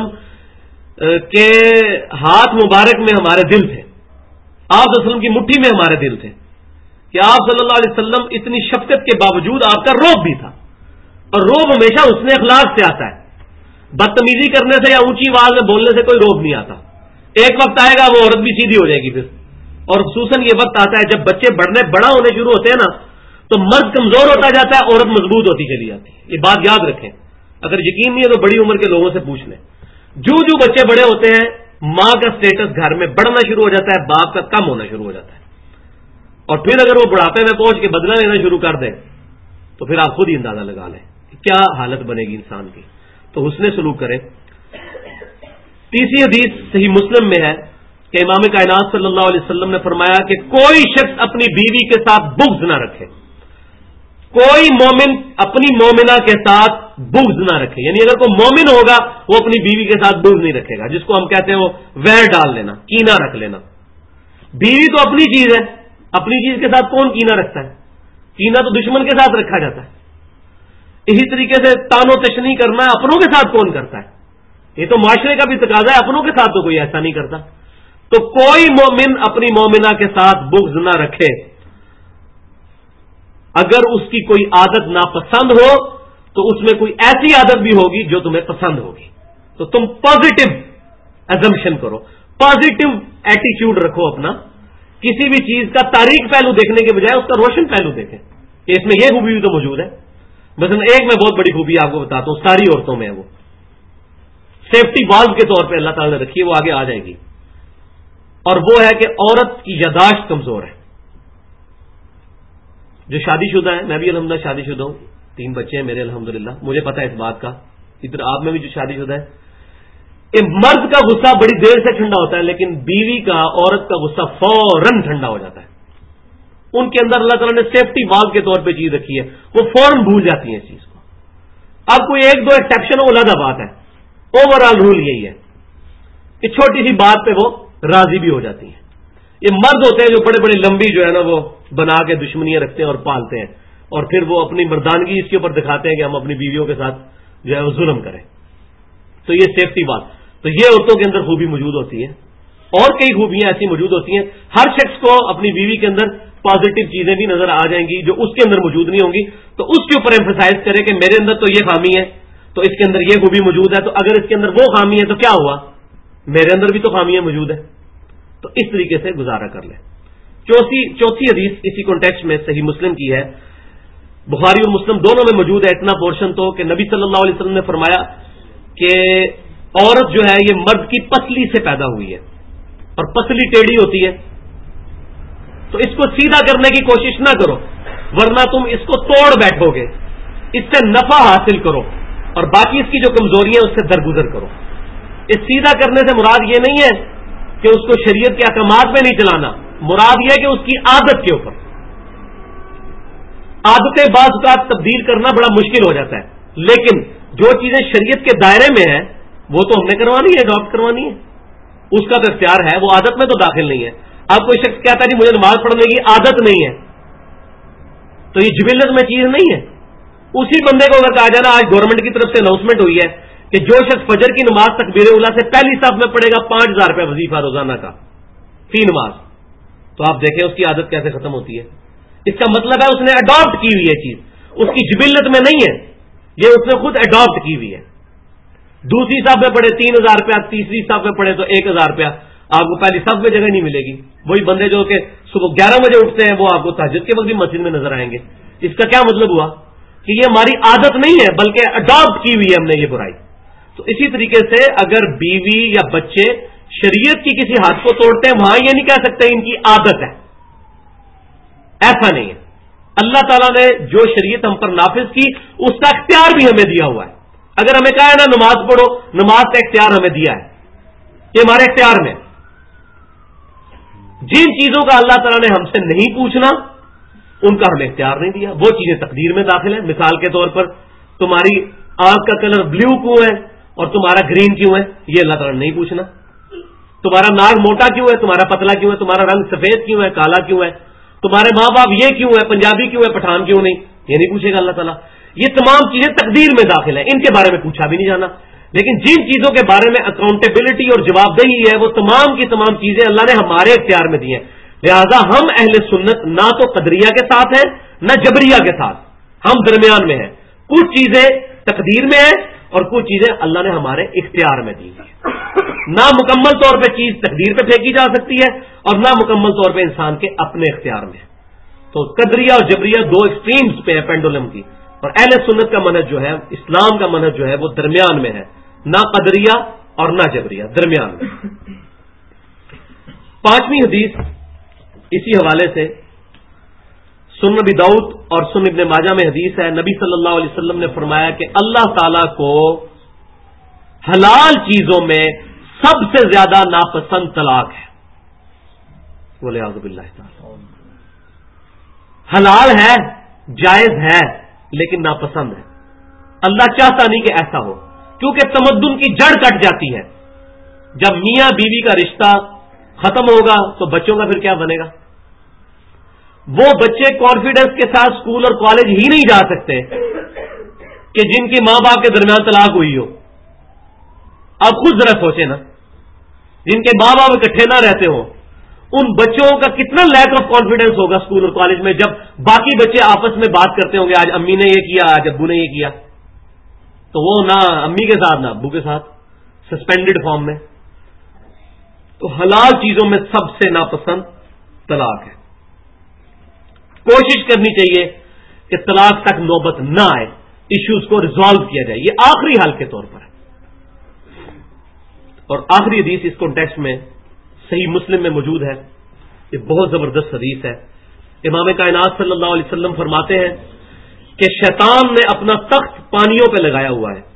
A: کے ہاتھ مبارک میں ہمارے دل تھے، آپ صلی اللہ علیہ وسلم کی مٹھی میں ہمارے دل تھے، کہ آپ صلی اللہ علیہ وسلم اتنی شفقت کے باوجود آپ کا روب بھی تھا، اور روب ہمیشہ حسن اخلاق سے آتا ہے، بدتمیزی کرنے سے یا اونچی آواز میں بولنے سے کوئی روب نہیں آتا۔ ایک وقت آئے گا وہ عورت بھی سیدھی ہو جائے گی پھر، اور خصوصاً یہ وقت آتا ہے جب بچے بڑا ہونے شروع ہوتے ہیں نا، تو مرد کمزور ہوتا جاتا ہے، عورت مضبوط ہوتی چلی جاتی ہے۔ یہ بات یاد رکھیں، اگر یقین نہیں ہے تو بڑی عمر کے لوگوں سے پوچھ لیں۔ جو بچے بڑے ہوتے ہیں ماں کا سٹیٹس گھر میں بڑھنا شروع ہو جاتا ہے، باپ کا کم ہونا شروع ہو جاتا ہے، اور پھر اگر وہ بڑھاپے میں پہنچ کے بدلہ لینا شروع کر دیں تو پھر آپ خود ہی اندازہ لگا لیں کہ کیا حالت بنے گی انسان کی۔ تو حسن سلوک کریں۔ تیسری حدیث صحیح مسلم میں ہے کہ امام کائنات صلی اللہ علیہ وسلم نے فرمایا کہ کوئی شخص اپنی بیوی کے ساتھ بغض نہ رکھے، کوئی مومن اپنی مومنہ کے ساتھ بغض نہ رکھے، یعنی اگر کوئی مومن ہوگا وہ اپنی بیوی کے ساتھ بغض نہیں رکھے گا، جس کو ہم کہتے ہیں وہ ویر ڈال لینا، کینہ رکھ لینا۔ بیوی تو اپنی چیز ہے، اپنی چیز کے ساتھ کون کینہ رکھتا ہے؟ کینہ تو دشمن کے ساتھ رکھا جاتا ہے۔ اسی طریقے سے تان و تشنی کرنا اپنوں کے ساتھ کون کرتا ہے؟ یہ تو معاشرے کا بھی تقاضا ہے، اپنوں کے ساتھ تو کوئی ایسا نہیں کرتا۔ تو کوئی مومن اپنی مومنہ کے ساتھ بغض نہ رکھے، اگر اس کی کوئی عادت ناپسند ہو تو اس میں کوئی ایسی عادت بھی ہوگی جو تمہیں پسند ہوگی، تو تم پازیٹو ایزمپشن کرو، پازیٹو ایٹیچیوڈ رکھو اپنا، کسی بھی چیز کا تاریک پہلو دیکھنے کے بجائے اس کا روشن پہلو دیکھیں کہ اس میں یہ خوبی بھی تو موجود ہے۔ مثلا ایک میں بہت بڑی خوبی آپ کو بتاتا ہوں، ساری عورتوں میں ہے، وہ سیفٹی والو کے طور پہ اللہ تعالیٰ نے رکھی ہے، وہ آگے آ جائے گی، اور وہ ہے کہ عورت کی یاداشت کمزور ہے۔ جو شادی شدہ ہے، میں بھی الحمدللہ شادی شدہ ہوں، 3 بچے ہیں میرے الحمدللہ، مجھے پتا ہے اس بات کا، ادھر آپ میں بھی جو شادی شدہ ہے، مرد کا غصہ بڑی دیر سے ٹھنڈا ہوتا ہے، لیکن بیوی کا، عورت کا غصہ فوراً ٹھنڈا ہو جاتا ہے۔ ان کے اندر اللہ تعالیٰ نے سیفٹی والو کے طور پہ چیز رکھی ہے، وہ فوراً بھول جاتی ہیں اس چیز کو۔ اب کوئی 1-2 ایکسیپشن ہو، علیحدہ بات ہے، اوور آل رول یہی ہے کہ چھوٹی سی بات پہ وہ راضی بھی ہو جاتی ہیں۔ یہ مرد ہوتے ہیں جو بڑے بڑے لمبی جو ہے نا وہ بنا کے دشمنیاں رکھتے ہیں اور پالتے ہیں، اور پھر وہ اپنی مردانگی اس کے اوپر دکھاتے ہیں کہ ہم اپنی بیویوں کے ساتھ جو ہے وہ ظلم کریں۔ تو یہ سیفٹی بات، تو یہ عورتوں کے اندر خوبی موجود ہوتی ہے، اور کئی خوبیاں ایسی موجود ہوتی ہیں۔ ہر شخص کو اپنی بیوی کے اندر پازیٹو چیزیں بھی نظر آ جائیں گی جو اس کے اندر موجود نہیں ہوں گی، تو اس کے اوپر ایمفسائز کرے کہ میرے اندر تو یہ خامی ہے، تو اس کے اندر یہ خوبی موجود ہے، تو اگر اس کے اندر وہ خامی ہے تو کیا ہوا، میرے اندر بھی تو خامیاں موجود ہے۔ تو اس طریقے سے گزارا کر لیں۔ چوتھی حدیث اسی کانٹیکسٹ میں صحیح مسلم کی ہے، بخاری اور مسلم دونوں میں موجود ہے اتنا پورشن تو، کہ نبی صلی اللہ علیہ وسلم نے فرمایا کہ عورت جو ہے یہ مرد کی پسلی سے پیدا ہوئی ہے، اور پسلی ٹیڑھی ہوتی ہے، تو اس کو سیدھا کرنے کی کوشش نہ کرو، ورنہ تم اس کو توڑ بیٹھو گے، اس سے نفع حاصل کرو، اور باقی اس کی جو کمزوریاں اس سے درگزر کرو۔ اس سیدھا کرنے سے مراد یہ نہیں ہے کہ اس کو شریعت کے احکامات میں نہیں چلانا، مراد یہ ہے کہ اس کی عادت کے اوپر، عادتیں بعض اوقات تبدیل کرنا بڑا مشکل ہو جاتا ہے، لیکن جو چیزیں شریعت کے دائرے میں ہیں وہ تو ہم نے کروانی ہے، اڈاپٹ کروانی ہے، اس کا تو اختیار ہے، وہ عادت میں تو داخل نہیں ہے۔ اب کوئی شخص کہتا ہے جی مجھے نماز پڑھنے کی عادت نہیں ہے، تو یہ جبلت میں چیز نہیں ہے۔ اسی بندے کو اگر کہا جانا آج گورنمنٹ کی طرف سے اناؤنسمنٹ ہوئی ہے کہ جو شخص فجر کی نماز تکبیر اولیٰ سے پہلی صف میں پڑھے گا 5000 روپے وظیفہ روزانہ کا فی نماز، تو آپ دیکھیں اس کی عادت کیسے ختم ہوتی ہے۔ اس کا مطلب ہے اس نے اڈاپٹ کی ہوئی ہے چیز، اس کی جبلت میں نہیں ہے، یہ اس نے خود اڈاپٹ کی ہوئی ہے۔ دوسری صف میں پڑھے 3000 روپیہ، تیسری صف میں پڑھے تو 1000 روپیہ، آپ کو پہلی صف میں جگہ نہیں ملے گی۔ وہی بندے جو کہ صبح 11 بجے اٹھتے ہیں وہ آپ کو تہجد کے وقت بھی مسجد میں نظر آئیں گے۔ اس کا کیا مطلب ہوا کہ یہ ہماری عادت نہیں ہے بلکہ اڈاپٹ کی ہوئی ہے ہم نے یہ برائی۔ تو اسی طریقے سے اگر بیوی یا بچے شریعت کی کسی حد کو توڑتے ہیں، وہاں یہ نہیں کہہ سکتے ان کی عادت ہے، ایسا نہیں ہے۔ اللہ تعالیٰ نے جو شریعت ہم پر نافذ کی اس کا اختیار بھی ہمیں دیا ہوا ہے۔ اگر ہمیں کہا ہے نا نماز پڑھو، نماز کا اختیار ہمیں دیا ہے، یہ ہمارے اختیار میں۔ جن چیزوں کا اللہ تعالیٰ نے ہم سے نہیں پوچھنا ان کا ہمیں اختیار نہیں دیا، وہ چیزیں تقدیر میں داخل ہیں۔ مثال کے طور پر تمہاری آنکھ کا کلر بلیو کیوں ہے اور تمہارا گرین کیوں ہے، یہ اللہ تعالیٰ نے نہیں پوچھنا۔ تمہارا ناک موٹا کیوں ہے، تمہارا پتلا کیوں ہے، تمہارا رنگ سفید کیوں ہے، کالا کیوں ہے، تمہارے ماں باپ یہ کیوں ہے، پنجابی کیوں ہے، پٹھان کیوں نہیں، یہ نہیں پوچھے گا اللہ تعالیٰ۔ یہ تمام چیزیں تقدیر میں داخل ہیں، ان کے بارے میں پوچھا بھی نہیں جانا۔ لیکن جن چیزوں کے بارے میں اکاؤنٹیبلٹی اور جواب دہی ہے وہ تمام کی تمام چیزیں اللہ نے ہمارے اختیار میں دی ہیں۔ لہذا ہم اہل سنت نہ تو قدریہ کے ساتھ ہیں نہ جبریہ کے ساتھ، ہم درمیان میں ہیں۔ کچھ چیزیں تقدیر میں ہیں اور کچھ چیزیں اللہ نے ہمارے اختیار میں دی ہیں۔ نہ مکمل طور پہ چیز تقدیر پہ پھینکی جا سکتی ہے اور نہ مکمل طور پہ انسان کے اپنے اختیار میں ہے۔ تو قدریہ اور جبریہ دو ایکسٹریمز پہ ہے پینڈولم کی، اور اہل سنت کا منہج جو ہے، اسلام کا منہج جو ہے وہ درمیان میں ہے، نہ قدریہ اور نہ جبریہ، درمیان میں۔ 5ویں حدیث اسی حوالے سے سنن ابی داؤد اور سنن ابن ماجہ میں حدیث ہے، نبی صلی اللہ علیہ وسلم نے فرمایا کہ اللہ تعالیٰ کو حلال چیزوں میں سب سے زیادہ ناپسند طلاق ہے۔ بولے اعوذ باللہ تعالی، حلال ہے جائز ہے لیکن ناپسند ہے. اللہ چاہتا نہیں کہ ایسا ہو، کیونکہ تمدن کی جڑ کٹ جاتی ہے. جب میاں بیوی کا رشتہ ختم ہوگا تو بچوں کا پھر کیا بنے گا؟ وہ بچے کانفیڈنس کے ساتھ اسکول اور کالج ہی نہیں جا سکتے کہ جن کی ماں باپ کے درمیان طلاق ہوئی ہو. آپ خود ذرا سوچیں نا، جن کے ماں باپ اکٹھے نہ رہتے ہوں، ان بچوں کا کتنا لیک آف کانفیڈنس ہوگا اسکول اور کالج میں جب باقی بچے آپس میں بات کرتے ہوں گے آج امی نے یہ کیا، آج ابو نے یہ کیا. تو وہ نہ امی کے ساتھ نہ ابو کے ساتھ، سسپینڈڈ فارم میں. تو حلال چیزوں میں سب سے ناپسند طلاق ہے. کوشش کرنی چاہیے کہ طلاق تک نوبت نہ آئے، ایشوز کو ریزالو کیا جائے. یہ آخری حل کے طور پر ہے. اور آخری حدیث اس کانٹیکسٹ میں صحیح مسلم میں موجود ہے. یہ بہت زبردست حدیث ہے. امام کائنات صلی اللہ علیہ وسلم فرماتے ہیں کہ شیطان نے اپنا تخت پانیوں پہ لگایا ہوا ہے.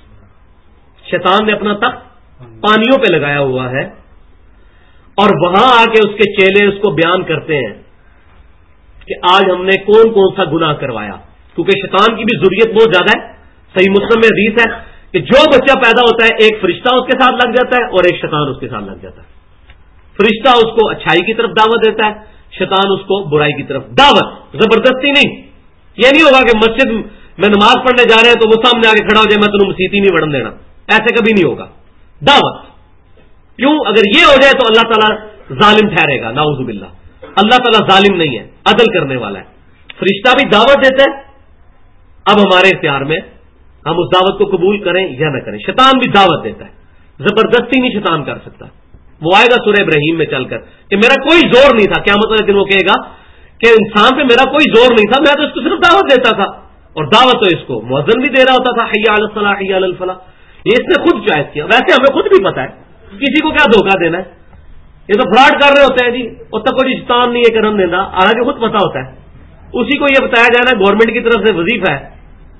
A: شیطان نے اپنا تخت پانیوں پہ لگایا ہوا ہے اور وہاں آ کے اس کے چیلے اس کو بیان کرتے ہیں کہ آج ہم نے کون کون سا گناہ کروایا. کیونکہ شیطان کی بھی ضروریت بہت زیادہ ہے. صحیح مسلم میں حدیث ہے کہ جو بچہ پیدا ہوتا ہے ایک فرشتہ اس کے ساتھ لگ جاتا ہے اور ایک شیطان اس کے ساتھ لگ جاتا ہے. فرشتہ اس کو اچھائی کی طرف دعوت دیتا ہے، شیطان اس کو برائی کی طرف دعوت. زبردستی نہیں. یہ نہیں ہوگا کہ مسجد میں نماز پڑھنے جا رہے ہیں تو وہ سامنے آ کے کھڑا ہو جائے میں تمہیں مسیت ہی نہیں بڑھن دینا. ایسے کبھی نہیں ہوگا. دعوت. کیوں؟ اگر یہ ہو جائے تو اللہ تعالیٰ ظالم ٹھہرے گا. نعوذ باللہ. اللہ تعالیٰ ظالم نہیں ہے، عدل کرنے والا ہے. فرشتہ بھی دعوت دیتا ہے. اب ہمارے اختیار میں ہم اس دعوت کو قبول کریں یا نہ کریں. شیطان بھی دعوت دیتا ہے. زبردستی نہیں شیطان کر سکتا. وہ آئے گا سورہ ابراہیم میں چل کر کہ میرا کوئی زور نہیں تھا. قیامت والے دن وہ کہے گا کہ انسان پہ میرا کوئی زور نہیں تھا، میں تو اس کو صرف دعوت دیتا تھا. اور دعوت تو اس کو مؤذن بھی دے رہا ہوتا تھا، حی علی الصلاح حی علی الفلاح. یہ اس نے خود چوائس کیا. ویسے ہمیں خود بھی پتا ہے کسی کو کیا دھوکہ دینا ہے. یہ تو فراڈ کر رہے ہوتے ہیں جی، اور تک کوئی شیطان نہیں ہے کرم دینا. حالانکہ خود پتا ہوتا ہے. اسی کو یہ بتایا جانا گورنمنٹ کی طرف سے وظیفہ ہے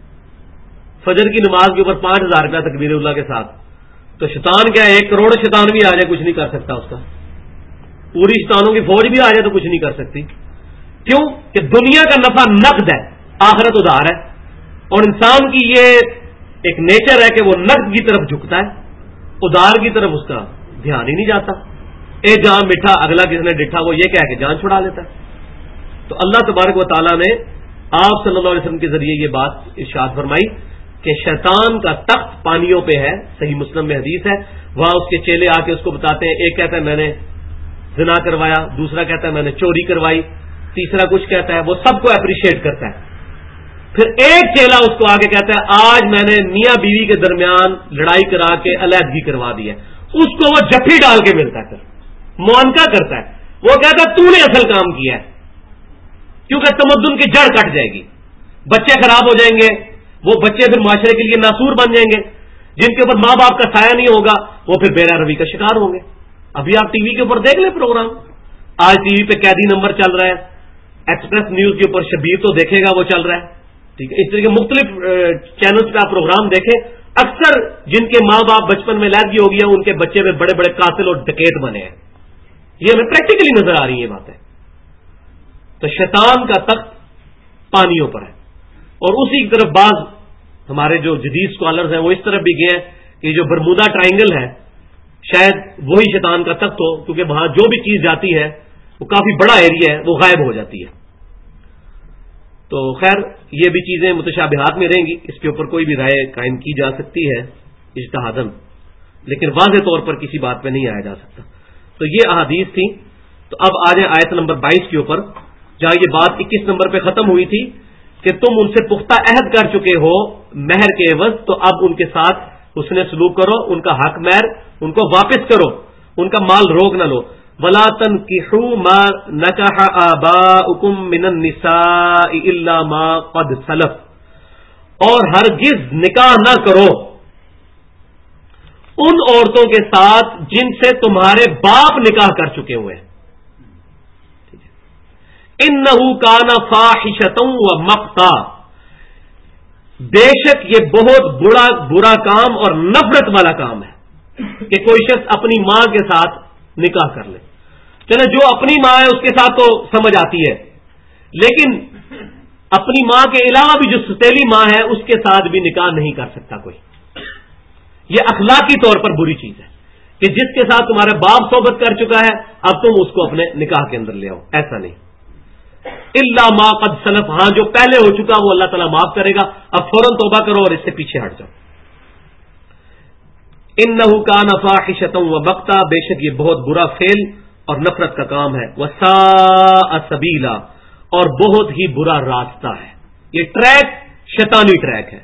A: فجر کی نماز کے اوپر 5,000 روپیہ تکبیر اللہ کے ساتھ. تو شیطان کیا ہے، 1 کروڑ شیطان بھی آ جائے کچھ نہیں کر سکتا اس کا. پوری شیطانوں کی فوج بھی آ جائے تو کچھ نہیں کر سکتی. کیوں کہ دنیا کا نفع نقد ہے، آخرت ادھار ہے. اور انسان کی یہ ایک نیچر ہے کہ وہ نقد کی طرف جھکتا ہے، ادھار کی طرف اس کا دھیان ہی نہیں جاتا. اے جان مٹھا اگلا کس نے ڈٹھا، وہ یہ کہہ کے جان چھڑا لیتا ہے. تو اللہ تبارک و تعالیٰ نے آپ صلی اللہ علیہ وسلم کے ذریعے یہ بات ارشاد فرمائی کہ شیطان کا تخت پانیوں پہ ہے. صحیح مسلم میں حدیث ہے. وہاں اس کے چیلے آ کے اس کو بتاتے ہیں. ایک کہتا ہے میں نے زنا کروایا، دوسرا کہتا ہے میں نے چوری کروائی، تیسرا کچھ کہتا ہے. وہ سب کو اپریشیٹ کرتا ہے. پھر ایک چیلا اس کو آگے کہتا ہے آج میں نے میاں بیوی کے درمیان لڑائی کرا کے علیحدگی کروا دی ہے. اس کو وہ جفی ڈال کے ملتا ہے، پھر معانقہ کرتا ہے. وہ کہتا ہے تو نے اصل کام کیا ہے، کیونکہ تمدن کی جڑ کٹ جائے گی، بچے خراب ہو جائیں گے. وہ بچے پھر معاشرے کے لیے ناسور بن جائیں گے. جن کے اوپر ماں باپ کا سایہ نہیں ہوگا وہ پھر بے روی کا شکار ہوں گے. ابھی آپ ٹی وی کے اوپر دیکھ لیں پروگرام. آج ٹی وی پہ قیدی نمبر چل رہا ہے، ایکسپریس نیوز کے اوپر شبیر تو دیکھے گا وہ چل رہا ہے. ٹھیک ہے، اس طرح کے مختلف چینلز پہ آپ پروگرام دیکھیں. اکثر جن کے ماں باپ بچپن میں علیحدگی ہو گئی ہے ان کے بچے میں بڑے بڑے قاتل اور ڈکیت بنے ہیں. یہ ہمیں پریکٹیکلی نظر آ رہی ہیں یہ باتیں. تو شیطان کا تخت پانیوں پر ہے. اور اسی کی طرف بعض ہمارے جو جدید اسکالرز ہیں وہ اس طرف بھی گئے ہیں کہ جو برمودا ٹرائنگل ہے شاید وہی شیطان کا تخت ہو، کیونکہ وہاں جو بھی چیز جاتی ہے وہ کافی بڑا ایریا ہے، وہ غائب ہو جاتی ہے. تو خیر یہ بھی چیزیں متشابہات میں رہیں گی. اس کے اوپر کوئی بھی رائے قائم کی جا سکتی ہے اجتہاداً، لیکن واضح طور پر کسی بات پہ نہیں آیا جا سکتا. تو یہ احادیث تھی. تو اب آ جائیں آیت نمبر 22 کے اوپر، جہاں یہ بات 21 نمبر پہ ختم ہوئی تھی کہ تم ان سے پختہ عہد کر چکے ہو مہر کے عوض، تو اب ان کے ساتھ حسن سلوک کرو، ان کا حق مہر ان کو واپس کرو، ان کا مال روک نہ لو. وَلَا تَنْكِحُوا مَا نَكَحَ آبَاؤُكُم مِّنَ النِّسَاءِ إِلَّا مَا قَدْ سَلَفَ، اور ہرگز نکاح نہ کرو ان عورتوں کے ساتھ جن سے تمہارے باپ نکاح کر چکے ہوئے ہیں. اِنَّهُ كَانَ فَاحِشَةً وَمَقْتًا، بے شک یہ بہت برا کام اور نفرت والا کام ہے کہ کوئی شخص اپنی ماں کے ساتھ نکاح کر لے. چلے جو اپنی ماں ہے اس کے ساتھ تو سمجھ آتی ہے، لیکن اپنی ماں کے علاوہ بھی جو ستیلی ماں ہے اس کے ساتھ بھی نکاح نہیں کر سکتا کوئی. یہ اخلاقی طور پر بری چیز ہے کہ جس کے ساتھ تمہارا باپ صحبت کر چکا ہے اب تم اس کو اپنے نکاح کے اندر لے آؤ. ایسا نہیں. الا ما قد سلف، ہاں جو پہلے ہو چکا وہ اللہ تعالیٰ معاف کرے گا. اب فوراً توبہ کرو اور اس سے پیچھے ہٹ جاؤ. انہ کان فاحشۃ ومقتا، بے شک یہ بہت برا فعل اور نفرت کا کام ہے. وساء سبیلا، اور بہت ہی برا راستہ ہے. یہ ٹریک شیطانی ٹریک ہے.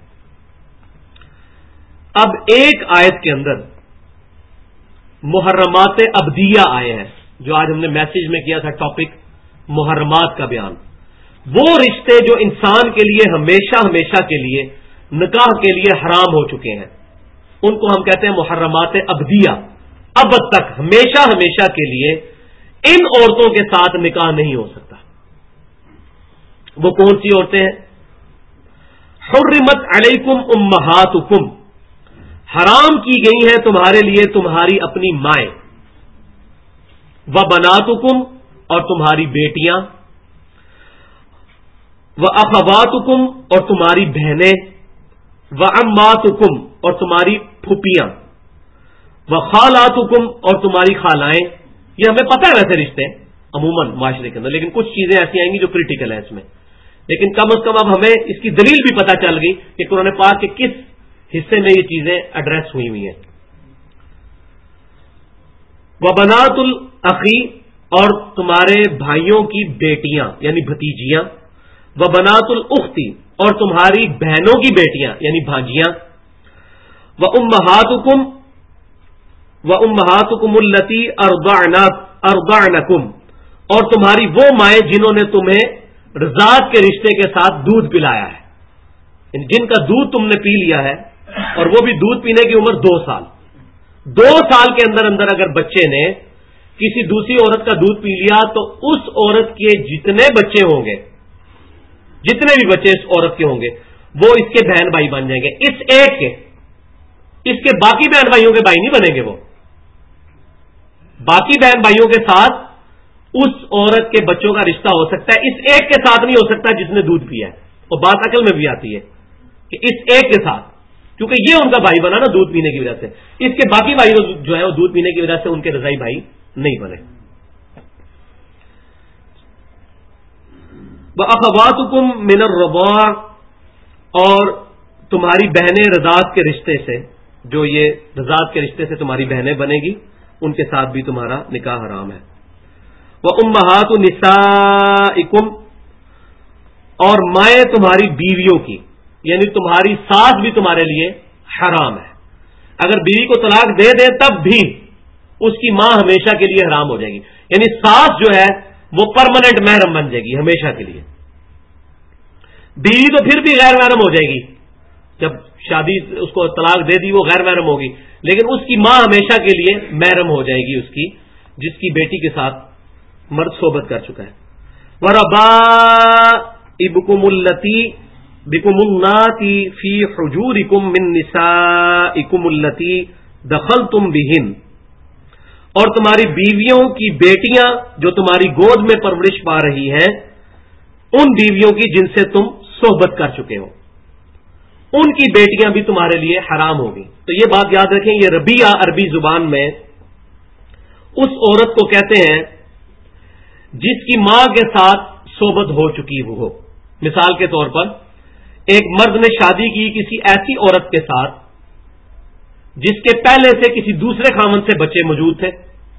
A: اب ایک آیت کے اندر محرمات ابدیہ آئے ہیں، جو آج ہم نے میسج میں کیا تھا ٹاپک محرمات کا بیان. وہ رشتے جو انسان کے لیے ہمیشہ ہمیشہ کے لیے نکاح کے لیے حرام ہو چکے ہیں ان کو ہم کہتے ہیں محرمات ابدیہ. ابد تک ہمیشہ ہمیشہ کے لیے ان عورتوں کے ساتھ نکاح نہیں ہو سکتا. وہ کون سی عورتیں ہیں؟ حرمت علیکم امہاتکم، حرام کی گئی ہیں تمہارے لیے تمہاری اپنی مائیں. وبناتکم، اور تمہاری بیٹیاں. واخواتکم، اور تمہاری بہنیں. وعماتکم، اور تمہاری پھوپھیاں. وخالاتکم، اور تمہاری خالائیں. یہ ہمیں پتہ ہے ویسے رشتے عموماً معاشرے کے اندر، لیکن کچھ چیزیں ایسی آئیں گی جو کریٹیکل ہیں اس میں. لیکن کم از کم اب ہمیں اس کی دلیل بھی پتہ چل گئی کہ قرآن پاک کے کس حصے میں یہ چیزیں ایڈریس ہوئی ہوئی ہیں. وبنات الاخی، اور تمہارے بھائیوں کی بیٹیاں یعنی بھتیجیاں. وبنات الاختی، اور تمہاری بہنوں کی بیٹیاں یعنی بھانجیاں. وامہاتکم التی ارضعنکم، اور تمہاری وہ مائیں جنہوں نے تمہیں رضاعت کے رشتے کے ساتھ دودھ پلایا ہے، یعنی جن کا دودھ تم نے پی لیا ہے، اور وہ بھی دودھ پینے کی عمر 2 سال. 2 سال کے اندر اندر اگر بچے نے کسی دوسری عورت کا دودھ پی لیا تو اس عورت کے جتنے بچے ہوں گے، جتنے بھی بچے اس عورت کے ہوں گے، وہ اس کے بہن بھائی بن جائیں گے. اس ایک کے، اس کے باقی بہن بھائیوں کے بھائی نہیں بنیں گے. وہ باقی بہن بھائیوں کے ساتھ اس عورت کے بچوں کا رشتہ ہو سکتا ہے، اس ایک کے ساتھ نہیں ہو سکتا جس نے دودھ پیا ہے. اور بات عقل میں بھی آتی ہے کہ اس ایک کے ساتھ، کیونکہ یہ ان کا بھائی بنا نا دودھ پینے کی وجہ سے. اس کے باقی بھائی جو ہے وہ دودھ پینے کی وجہ سے ان کے رضائی بھائی نہیں بنے. وَأَخَوَاتُكُم مِّنَ الرَّضَاعِ، اور تمہاری بہنیں رضاعت کے رشتے سے، جو یہ رضاعت کے رشتے سے تمہاری بہنیں بنے گی ان کے ساتھ بھی تمہارا نکاح حرام ہے. وَأُمَّهَاتُ نِسَائِكُمْ، اور مائیں تمہاری بیویوں کی، یعنی تمہاری ساس بھی تمہارے لیے حرام ہے. اگر بیوی کو طلاق دے دیں تب بھی اس کی ماں ہمیشہ کے لیے حرام ہو جائے گی. یعنی ساس جو ہے وہ پرماننٹ محرم بن جائے گی ہمیشہ کے لیے. بیوی تو پھر بھی غیر محرم ہو جائے گی، جب شادی اس کو طلاق دے دی وہ غیر محرم ہوگی، لیکن اس کی ماں ہمیشہ کے لیے محرم ہو جائے گی اس کی، جس کی بیٹی کے ساتھ مرد صحبت کر چکا ہے. وَرَبَائِبُكُمُ اللَّتِي بِكُمُ اللَّاتِي فِي حُجُورِكُم مِّن نِّسَائِكُمُ اللَّتِي دَخَلْتُم بِهِنَّ، اور تمہاری بیویوں کی بیٹیاں جو تمہاری گود میں پرورش پا رہی ہیں، ان بیویوں کی جن سے تم صحبت کر چکے ہو، ان کی بیٹیاں بھی تمہارے لیے حرام ہوگی. تو یہ بات یاد رکھیں، یہ ربیہ عربی زبان میں اس عورت کو کہتے ہیں جس کی ماں کے ساتھ صحبت ہو چکی ہو. مثال کے طور پر ایک مرد نے شادی کی کسی ایسی عورت کے ساتھ جس کے پہلے سے کسی دوسرے خاوند سے بچے موجود تھے.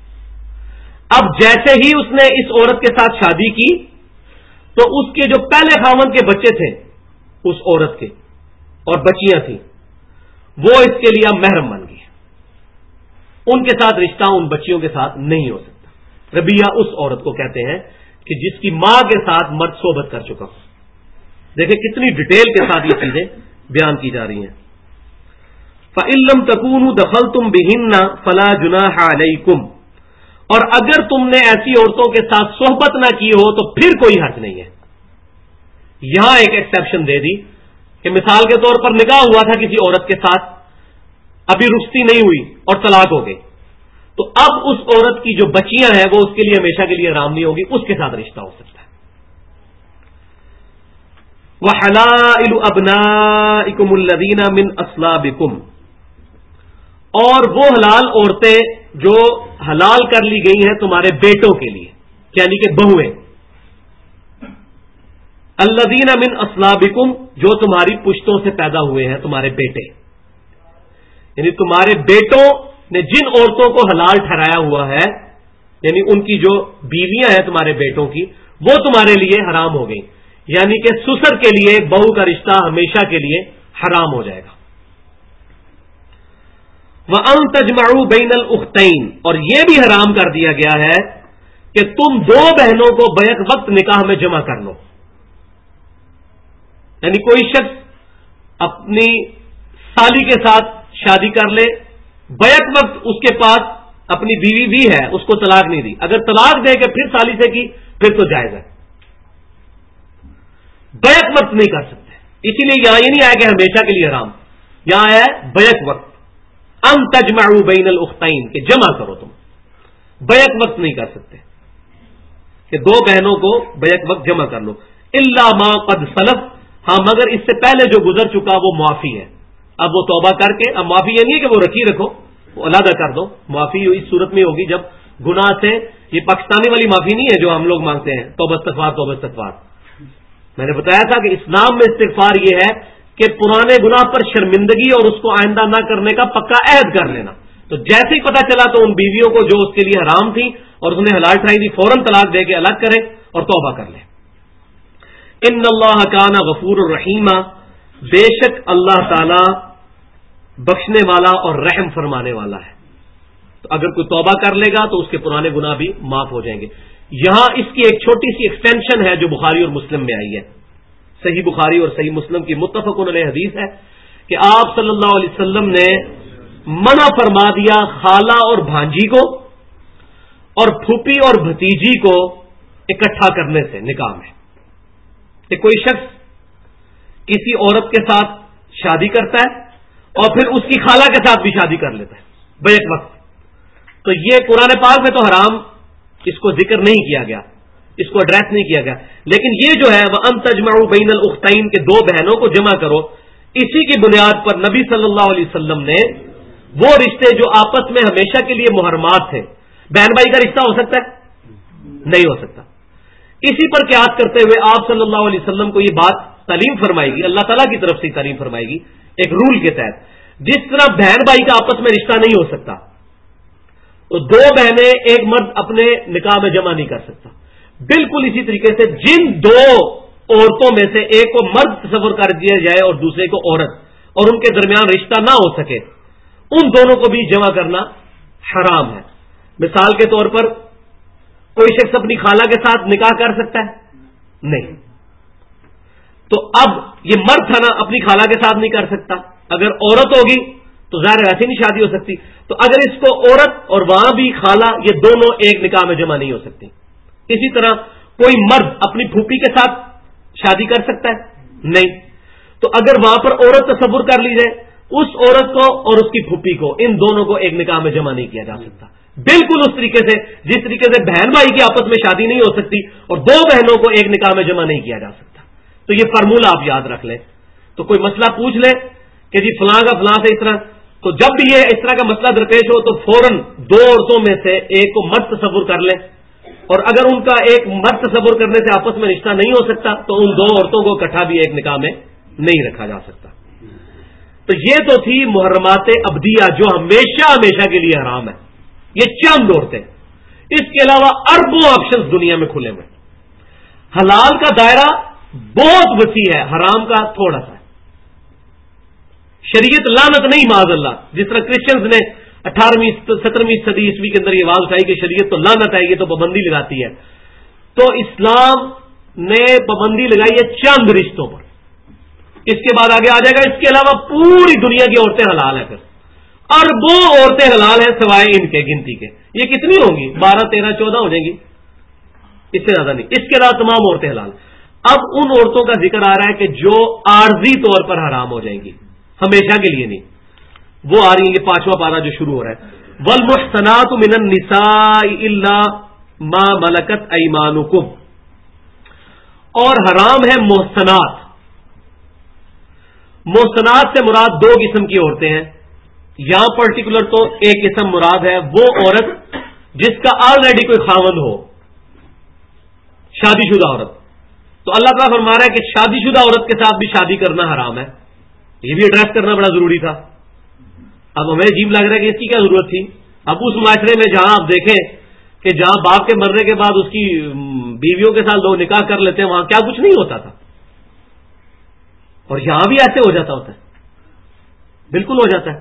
A: اب جیسے ہی اس نے اس عورت کے ساتھ شادی کی تو اس کے جو پہلے خاوند کے بچے تھے اس عورت کے اور بچیاں تھیں، وہ اس کے لیے محرم بن گئی. ان کے ساتھ رشتہ ان بچیوں کے ساتھ نہیں ہو سکتا. ربیہ اس عورت کو کہتے ہیں کہ جس کی ماں کے ساتھ مرد صحبت کر چکا. دیکھیں کتنی ڈیٹیل کے ساتھ یہ چیزیں بیان کی جا رہی ہیں. فَإِن لَّمْ تَكُونُوا دَخَلْتُم بِهِنَّ فَلَا جُنَاحَ عَلَيْكُمْ، اور اگر تم نے ایسی عورتوں کے ساتھ صحبت نہ کی ہو تو پھر کوئی حرج نہیں ہے. یہاں ایک ایکسیپشن دے دی کہ مثال کے طور پر نکاح ہوا تھا کسی عورت کے ساتھ، ابھی رخصتی نہیں ہوئی اور طلاق ہو گئی، تو اب اس عورت کی جو بچیاں ہیں وہ اس کے لیے ہمیشہ کے لیے حرام نہیں ہوگی، اس کے ساتھ رشتہ ہو سکتا ہے. وحلائل ابنائکم الذین من اصلابکم، اور وہ حلال عورتیں جو حلال کر لی گئی ہیں تمہارے بیٹوں کے لیے، یعنی کہ بہویں، الذین من اصلابکم، جو تمہاری پشتوں سے پیدا ہوئے ہیں تمہارے بیٹے، یعنی تمہارے بیٹوں نے جن عورتوں کو حلال ٹھہرایا ہوا ہے، یعنی ان کی جو بیویاں ہیں تمہارے بیٹوں کی، وہ تمہارے لیے حرام ہو گئی، یعنی کہ سسر کے لیے بہو کا رشتہ ہمیشہ کے لیے حرام ہو جائے گا۔ وَأَن تَجْمَعُوا بَيْنَ الْأُخْتَيْنِ، اور یہ بھی حرام کر دیا گیا ہے کہ تم دو بہنوں کو بیک وقت نکاح میں جمع کر لو، یعنی کوئی شخص اپنی سالی کے ساتھ شادی کر لے، بیک وقت اس کے پاس اپنی بیوی بھی ہے، اس کو طلاق نہیں دی، اگر طلاق دے کے پھر سالی سے کی پھر تو جائز ہے، بیک وقت نہیں کر سکتے۔ اسی لیے یہاں یہ نہیں آیا کہ ہمیشہ کے لیے حرام، یہاں ہے بیک وقت، ان تجمعوا بین الاختین، کہ جمع کرو، تم بیک وقت نہیں کر سکتے کہ دو بہنوں کو بیک وقت جمع کر لو، الا ما قد سلف، ہاں مگر اس سے پہلے جو گزر چکا وہ معافی ہے۔ اب وہ توبہ کر کے، اب معافی یہ نہیں ہے کہ وہ رکھی رکھو، وہ علیحدہ کر دو، معافی اس صورت میں ہوگی جب گناہ سے، یہ پاکستانی والی معافی نہیں ہے جو ہم لوگ مانگتے ہیں، توبہ استغفار توبہ استغفار۔ میں نے بتایا تھا کہ اسلام میں استغفار یہ ہے کہ پرانے گناہ پر شرمندگی اور اس کو آئندہ نہ کرنے کا پکا عہد کر لینا۔ تو جیسے ہی پتا چلا تو ان بیویوں کو جو اس کے لیے حرام تھی اور اس نے حلال ٹھہرائی تھی، فوراً طلاق دے کے الگ کرے اور توبہ کر لے۔ ان اللہ کان غفور الرحیم، بے شک اللہ تعالی بخشنے والا اور رحم فرمانے والا ہے۔ تو اگر کوئی توبہ کر لے گا تو اس کے پرانے گناہ بھی معاف ہو جائیں گے۔ یہاں اس کی ایک چھوٹی سی ایکسٹینشن ہے جو بخاری اور مسلم میں آئی ہے، صحیح بخاری اور صحیح مسلم کی متفق علیہ حدیث ہے کہ آپ صلی اللہ علیہ وسلم نے منع فرما دیا خالہ اور بھانجی کو اور پھوپھی اور بھتیجی کو اکٹھا کرنے سے نکاح میں، کہ کوئی شخص کسی عورت کے ساتھ شادی کرتا ہے اور پھر اس کی خالہ کے ساتھ بھی شادی کر لیتا ہے بیک وقت، تو یہ قرآن پاک میں تو حرام، اس کو ذکر نہیں کیا گیا، اس کو ایڈریس نہیں کیا گیا، لیکن یہ جو ہے وہ ان تجمعوا بین الاختین کے دو بہنوں کو جمع کرو، اسی کی بنیاد پر نبی صلی اللہ علیہ وسلم نے وہ رشتے جو آپس میں ہمیشہ کے لیے محرمات تھے، بہن بھائی کا رشتہ ہو سکتا ہے؟ نہیں ہو سکتا۔ اسی پر قیاس کرتے ہوئے آپ صلی اللہ علیہ وسلم کو یہ بات تعلیم فرمائے گی، اللہ تعالیٰ کی طرف سے تعلیم فرمائے گی ایک رول کے تحت، جس طرح بہن بھائی کا آپس میں رشتہ نہیں ہو سکتا تو دو بہنیں ایک مرد اپنے نکاح میں جمع نہیں کر سکتا، بالکل اسی طریقے سے جن دو عورتوں میں سے ایک کو مرد تصور کر دیا جائے اور دوسرے کو عورت، اور ان کے درمیان رشتہ نہ ہو سکے، ان دونوں کو بھی جمع کرنا حرام ہے۔ مثال کے طور پر کوئی شخص اپنی خالہ کے ساتھ نکاح کر سکتا ہے؟ نہیں۔ تو اب یہ مرد تھا نا، اپنی خالہ کے ساتھ نہیں کر سکتا، اگر عورت ہوگی تو ظاہر ویسے نہیں شادی ہو سکتی، تو اگر اس کو عورت اور وہاں بھی خالہ، یہ دونوں ایک نکاح میں جمع نہیں ہو سکتی۔ اسی طرح کوئی مرد اپنی پھوپھی کے ساتھ شادی کر سکتا ہے؟ نہیں۔ تو اگر وہاں پر عورت تصور کر لی جائے، اس عورت کو اور اس کی پھوپھی کو، ان دونوں کو ایک نکاح میں جمع نہیں کیا جا سکتا، بالکل اس طریقے سے جس طریقے سے بہن بھائی کی آپس میں شادی نہیں ہو سکتی اور دو بہنوں کو ایک نکاح میں جمع نہیں کیا جا سکتا۔ تو یہ فارمولہ آپ یاد رکھ لیں۔ تو کوئی مسئلہ پوچھ لے کہ جی فلاں کا فلاں سے اس طرح، تو جب بھی یہ اس طرح کا مسئلہ درپیش ہو تو فوراً دو عورتوں میں سے ایک کو مرد تصور کر لیں، اور اگر ان کا ایک مرد تصور کرنے سے آپس میں رشتہ نہیں ہو سکتا تو ان دو عورتوں کو اکٹھا بھی ایک نکاح میں نہیں رکھا جا سکتا۔ تو یہ تو تھی محرمات ابدیہ جو ہمیشہ ہمیشہ کے لیے حرام ہے، یہ چند عورتیں، اس کے علاوہ اربوں آپشنز دنیا میں کھلے ہوئے۔ حلال کا دائرہ بہت وسیع ہے، حرام کا تھوڑا سا ہے۔ شریعت لعنت نہیں معاذ اللہ، جس طرح کرسچنز نے 18ویں 17ویں صدی عیسوی کے اندر یہ آواز اٹھائی کہ شریعت تو لعنت ہے، یہ تو پابندی لگاتی ہے، تو اسلام نے پابندی لگائی ہے چند رشتوں پر، اس کے بعد آگے آ جائے گا اس کے علاوہ پوری دنیا کی عورتیں حلال ہیں، پھر اربوں عورتیں حلال ہیں سوائے ان کے گنتی کے، یہ کتنی ہوں گی؟ 12 13 14 ہو جائیں گی، اس سے زیادہ نہیں، اس کے علاوہ تمام عورتیں حلال۔ اب ان عورتوں کا ذکر آ رہا ہے کہ جو عارضی طور پر حرام ہو جائیں گی، ہمیشہ کے لیے نہیں، وہ آ رہی ہیں۔ یہ 5واں پارہ جو شروع ہو رہا ہے، والمحصنات من النساء الا ما ملکت ایمانکم، اور حرام ہے محصنات، محسنات سے مراد دو قسم کی عورتیں ہیں. یہاں پرٹیکولر تو ایک قسم مراد ہے، وہ عورت جس کا آلریڈی کوئی خاوند ہو، شادی شدہ عورت. تو اللہ تعالیٰ فرما رہا ہے کہ شادی شدہ عورت کے ساتھ بھی شادی کرنا حرام ہے. یہ بھی ایڈریس کرنا بڑا ضروری تھا. اب ہمیں عجیب لگ رہا ہے کہ اس کی کیا ضرورت تھی. اب اس معاشرے میں جہاں آپ دیکھیں کہ جہاں باپ کے مرنے کے بعد اس کی بیویوں کے ساتھ لوگ نکاح کر لیتے ہیں، وہاں کیا کچھ نہیں ہوتا تھا، اور یہاں بھی ایسے ہو جاتا ہوتا ہے، بالکل ہو جاتا ہے.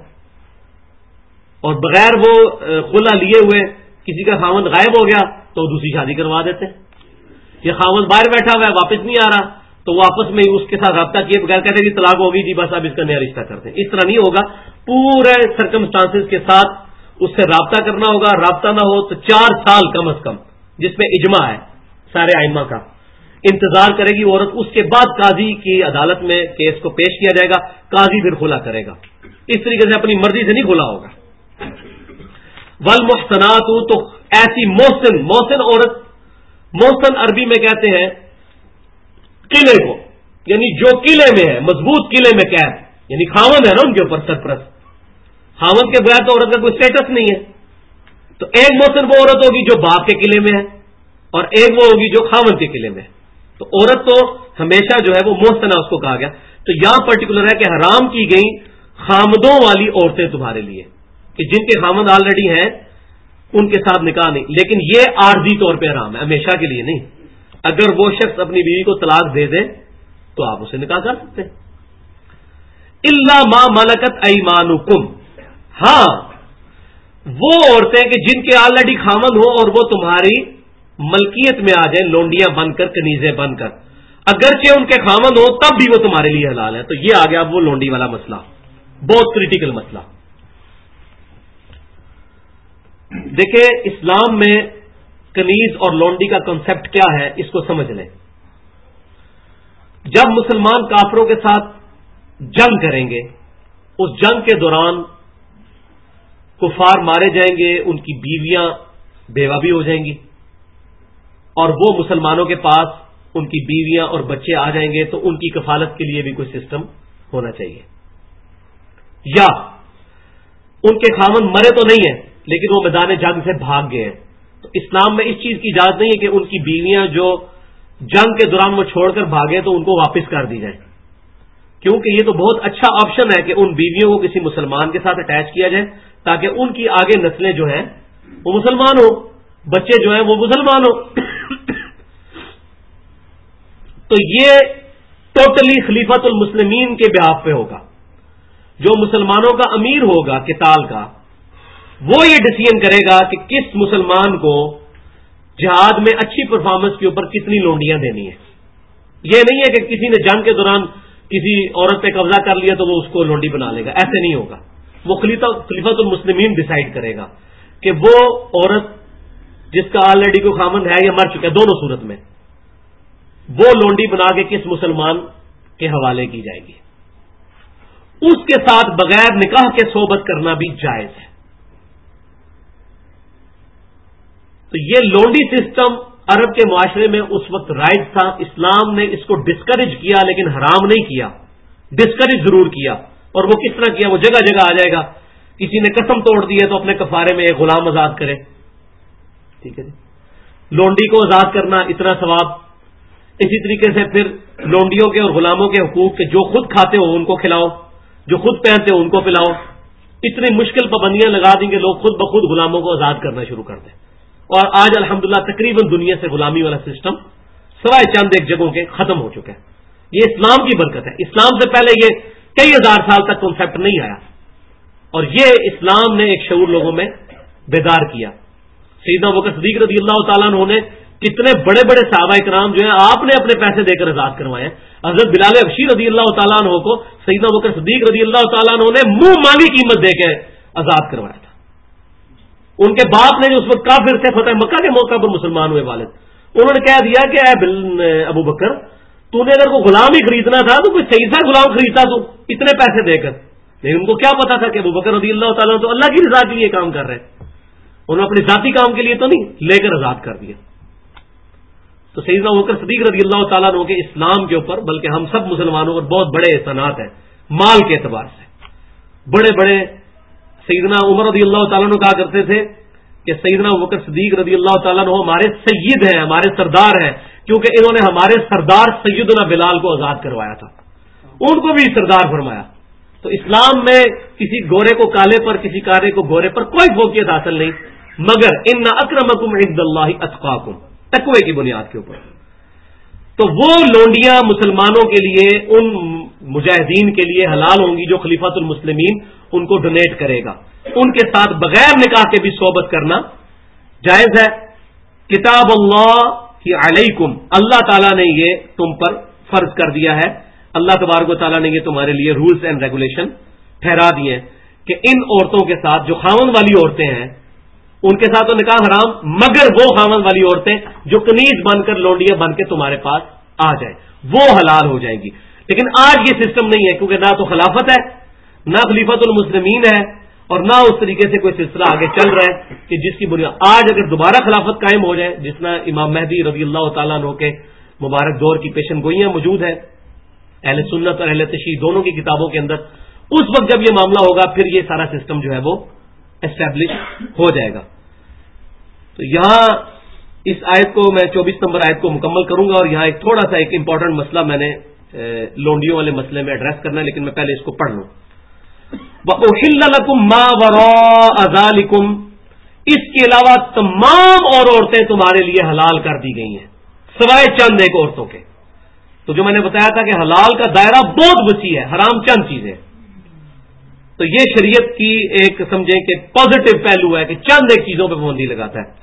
A: اور بغیر وہ خلا لیے ہوئے کسی کا خاوند غائب ہو گیا تو دوسری شادی کروا دیتے ہیں. یہ خاوند باہر بیٹھا ہوا ہے، واپس نہیں آ رہا، تو وہ آپس میں اس کے ساتھ رابطہ کیے بغیر کہتے ہیں کہ طلاق ہوگی جی بس اب اس کا نیا رشتہ کرتے ہیں. اس طرح نہیں ہوگا، پورے سرکمسٹانسز کے ساتھ اس سے رابطہ کرنا ہوگا. رابطہ نہ ہو تو 4 سال کم از کم، جس میں اجماع ہے سارے ائمہ کا، انتظار کرے گی عورت. اس کے بعد قاضی کی عدالت میں کیس کو پیش کیا جائے گا، قاضی پھر کھلا کرے گا. اس طریقے سے اپنی مرضی سے نہیں کھلا ہوگا. والمحصنات، تو ایسی محسن عورت، محسن عربی میں کہتے ہیں قلعے کو، یعنی جو قلعے میں ہے، مضبوط قلعے میں قید، یعنی خاوند ہے نا ان کے اوپر سرپرست. خاوند کے بغیر تو عورت کا کوئی اسٹیٹس نہیں ہے. تو ایک محسن وہ عورت ہوگی جو باپ کے قلعے میں ہے، اور ایک وہ ہوگی جو خاوند کے قلعے میں ہے. تو عورت تو ہمیشہ جو ہے وہ محسن ہے، اس کو کہا گیا. تو یہاں پرٹیکولر ہے کہ حرام کی گئی خامدوں والی عورتیں تمہارے لیے، کہ جن کے خامد آلریڈی ہیں ان کے ساتھ نکاح نہیں. لیکن یہ عارضی طور پہ حرام ہے، ہمیشہ کے لیے نہیں. اگر وہ شخص اپنی بیوی کو طلاق دے دے تو آپ اسے نکاح کر سکتے ہیں. الا ما ملکت ایمانکم، ہاں وہ عورتیں کہ جن کے آلریڈی خامد ہو اور وہ تمہاری ملکیت میں آ جائیں، لونڈیاں بن کر، کنیزیں بن کر، اگرچہ ان کے خامد ہو تب بھی وہ تمہارے لیے حلال ہے. تو یہ آ گیا وہ لونڈی والا مسئلہ، بہت کریٹیکل مسئلہ. دیکھیں اسلام میں کنیز اور لونڈی کا کنسپٹ کیا ہے، اس کو سمجھ لیں. جب مسلمان کافروں کے ساتھ جنگ کریں گے، اس جنگ کے دوران کفار مارے جائیں گے، ان کی بیویاں بیوہ بھی ہو جائیں گی، اور وہ مسلمانوں کے پاس ان کی بیویاں اور بچے آ جائیں گے، تو ان کی کفالت کے لیے بھی کوئی سسٹم ہونا چاہیے. یا ان کے خاوند مرے تو نہیں ہیں لیکن وہ میدان جنگ سے بھاگ گئے ہیں، تو اسلام میں اس چیز کی اجازت نہیں ہے کہ ان کی بیویاں جو جنگ کے دوران وہ چھوڑ کر بھاگے تو ان کو واپس کر دی جائے، کیونکہ یہ تو بہت اچھا آپشن ہے کہ ان بیویوں کو کسی مسلمان کے ساتھ اٹیچ کیا جائے تاکہ ان کی آگے نسلیں جو ہیں وہ مسلمان ہو، بچے جو ہیں وہ مسلمان ہو. تو یہ ٹوٹلی خلیفۃ المسلمین کے بہاف پہ ہوگا. جو مسلمانوں کا امیر ہوگا قتال کا، وہ یہ ڈیسیژن کرے گا کہ کس مسلمان کو جہاد میں اچھی پرفارمنس کے اوپر کتنی لونڈیاں دینی ہیں. یہ نہیں ہے کہ کسی نے جنگ کے دوران کسی عورت پہ قبضہ کر لیا تو وہ اس کو لونڈی بنا لے گا، ایسے نہیں ہوگا. وہ خلیفۃ المسلمین ڈیسائیڈ کرے گا کہ وہ عورت جس کا آلریڈی کوئی خامند ہے یا مر چکا ہے، دونوں صورت میں وہ لونڈی بنا کے کس مسلمان کے حوالے کی جائے گی. اس کے ساتھ بغیر نکاح کے صحبت کرنا بھی جائز ہے. تو یہ لونڈی سسٹم عرب کے معاشرے میں اس وقت رائج تھا. اسلام نے اس کو ڈسکریج کیا لیکن حرام نہیں کیا، ڈسکریج ضرور کیا. اور وہ کس طرح کیا، وہ جگہ جگہ آ جائے گا. کسی نے قسم توڑ دی ہے تو اپنے کفارے میں ایک غلام آزاد کرے، ٹھیک ہے جی. لونڈی کو آزاد کرنا اتنا ثواب. اسی طریقے سے پھر لونڈیوں کے اور غلاموں کے حقوق کے جو خود کھاتے ہو ان کو کھلاؤ، جو خود پہنتے ہو ان کو پلاؤ. اتنی مشکل پابندیاں لگا دیں گے لوگ خود بخود غلاموں کو آزاد کرنا شروع کر دیں. اور آج الحمدللہ تقریباً دنیا سے غلامی والا سسٹم سوائے چند ایک جگہوں کے ختم ہو چکا ہے. یہ اسلام کی برکت ہے. اسلام سے پہلے یہ کئی ہزار سال تک کنسیپٹ نہیں آیا، اور یہ اسلام نے ایک شعور لوگوں میں بیدار کیا. سیدنا ابوبکر صدیق رضی اللہ تعالیٰ عنہ نے کتنے بڑے بڑے صحابہ کرام جو ہیں آپ نے اپنے پیسے دے کر آزاد کروائے ہیں. حضرت بلال حبشی رضی اللہ تعالیٰ عنہ کو سیدنا ابوبکر صدیق رضی اللہ تعالیٰ عنہ نے منہ مانگی قیمت دے کے آزاد کروایا تھا. ان کے باپ نے جو اس وقت کافر تھے، فتح مکہ کے موقع پر مسلمان ہوئے والد، انہوں نے کہہ دیا کہ اے ابو بکر، تو نے اگر کوئی غلام ہی خریدنا تھا تو کوئی صحیح سا غلام خریدتا تو اتنے پیسے دے کر. لیکن ان کو کیا پتا تھا کہ ابو بکر رضی اللہ تعالیٰ تو اللہ کی رضا کے لیے کام کر رہے ہیں، انہوں نے اپنے ذاتی کام کے لیے تو نہیں، لے کر آزاد کر دیا. تو سیدنا ابوبکر صدیق رضی اللہ تعالیٰ عنہ کے اسلام کے اوپر، بلکہ ہم سب مسلمانوں پر بہت بڑے احسانات ہیں مال کے اعتبار سے بڑے بڑے سیدنا عمر رضی اللہ تعالیٰ عنہ کہا کرتے تھے کہ سیدنا ابوبکر صدیق رضی اللہ تعالیٰ عنہ ہمارے سید ہیں، ہمارے سردار ہیں، کیونکہ انہوں نے ہمارے سردار سیدنا بلال کو آزاد کروایا تھا، ان کو بھی سردار فرمایا۔ تو اسلام میں کسی گورے کو کالے پر، کسی کالے کو گورے پر کوئی فوقیت حاصل نہیں، مگر ان اکرمکم عند اللہ اتقاکم، تقوی کی بنیاد کے اوپر۔ تو وہ لونڈیاں مسلمانوں کے لیے، ان مجاہدین کے لیے حلال ہوں گی جو خلیفۃ المسلمین ان کو ڈونیٹ کرے گا۔ ان کے ساتھ بغیر نکاح کے بھی صحبت کرنا جائز ہے۔ کتاب اللہ کی علیکم، اللہ تعالیٰ نے یہ تم پر فرض کر دیا ہے، اللہ تبارک و تعالیٰ نے یہ تمہارے لیے رولز اینڈ ریگولیشن ٹھہرا دیے ہیں کہ ان عورتوں کے ساتھ جو خاوند والی عورتیں ہیں ان کے ساتھ تو نکاح حرام، مگر وہ خاوند والی عورتیں جو کنیز بن کر لونڈیاں بن کے تمہارے پاس آ جائیں وہ حلال ہو جائیں گی۔ لیکن آج یہ سسٹم نہیں ہے، کیونکہ نہ تو خلافت ہے، نہ خلیفۃ المسلمین ہے، اور نہ اس طریقے سے کوئی سلسلہ آگے چل رہا ہے کہ جس کی بنیاد آج اگر دوبارہ خلافت قائم ہو جائے، جس طرح امام مہدی رضی اللہ تعالیٰ عنہ کے مبارک دور کی پیشن گوئیاں موجود ہیں اہل سنت اور اہل تشیع دونوں کی کتابوں کے اندر، اس وقت جب یہ معاملہ ہوگا پھر یہ سارا سسٹم جو ہے وہ اسٹیبلش ہو جائے گا۔ تو یہاں اس آیت کو میں 24 نمبر آیت کو مکمل کروں گا، اور یہاں ایک تھوڑا سا ایک امپورٹنٹ مسئلہ میں نے لونڈیوں والے مسئلے میں ایڈریس کرنا ہے، لیکن میں پہلے اس کو پڑھ لوں۔ وَأُحِلَّ لَكُم مَّا وَرَاءَ ذَلِكُمْ، اس کے علاوہ تمام اور عورتیں تمہارے لیے حلال کر دی گئی ہیں سوائے چند ایک عورتوں کے۔ تو جو میں نے بتایا تھا کہ حلال کا دائرہ بہت وسیع ہے، حرام چند چیزیں، تو یہ شریعت کی ایک سمجھیں کہ پازیٹو پہلو ہے کہ چند ایک چیزوں پہ پابندی لگاتا ہے۔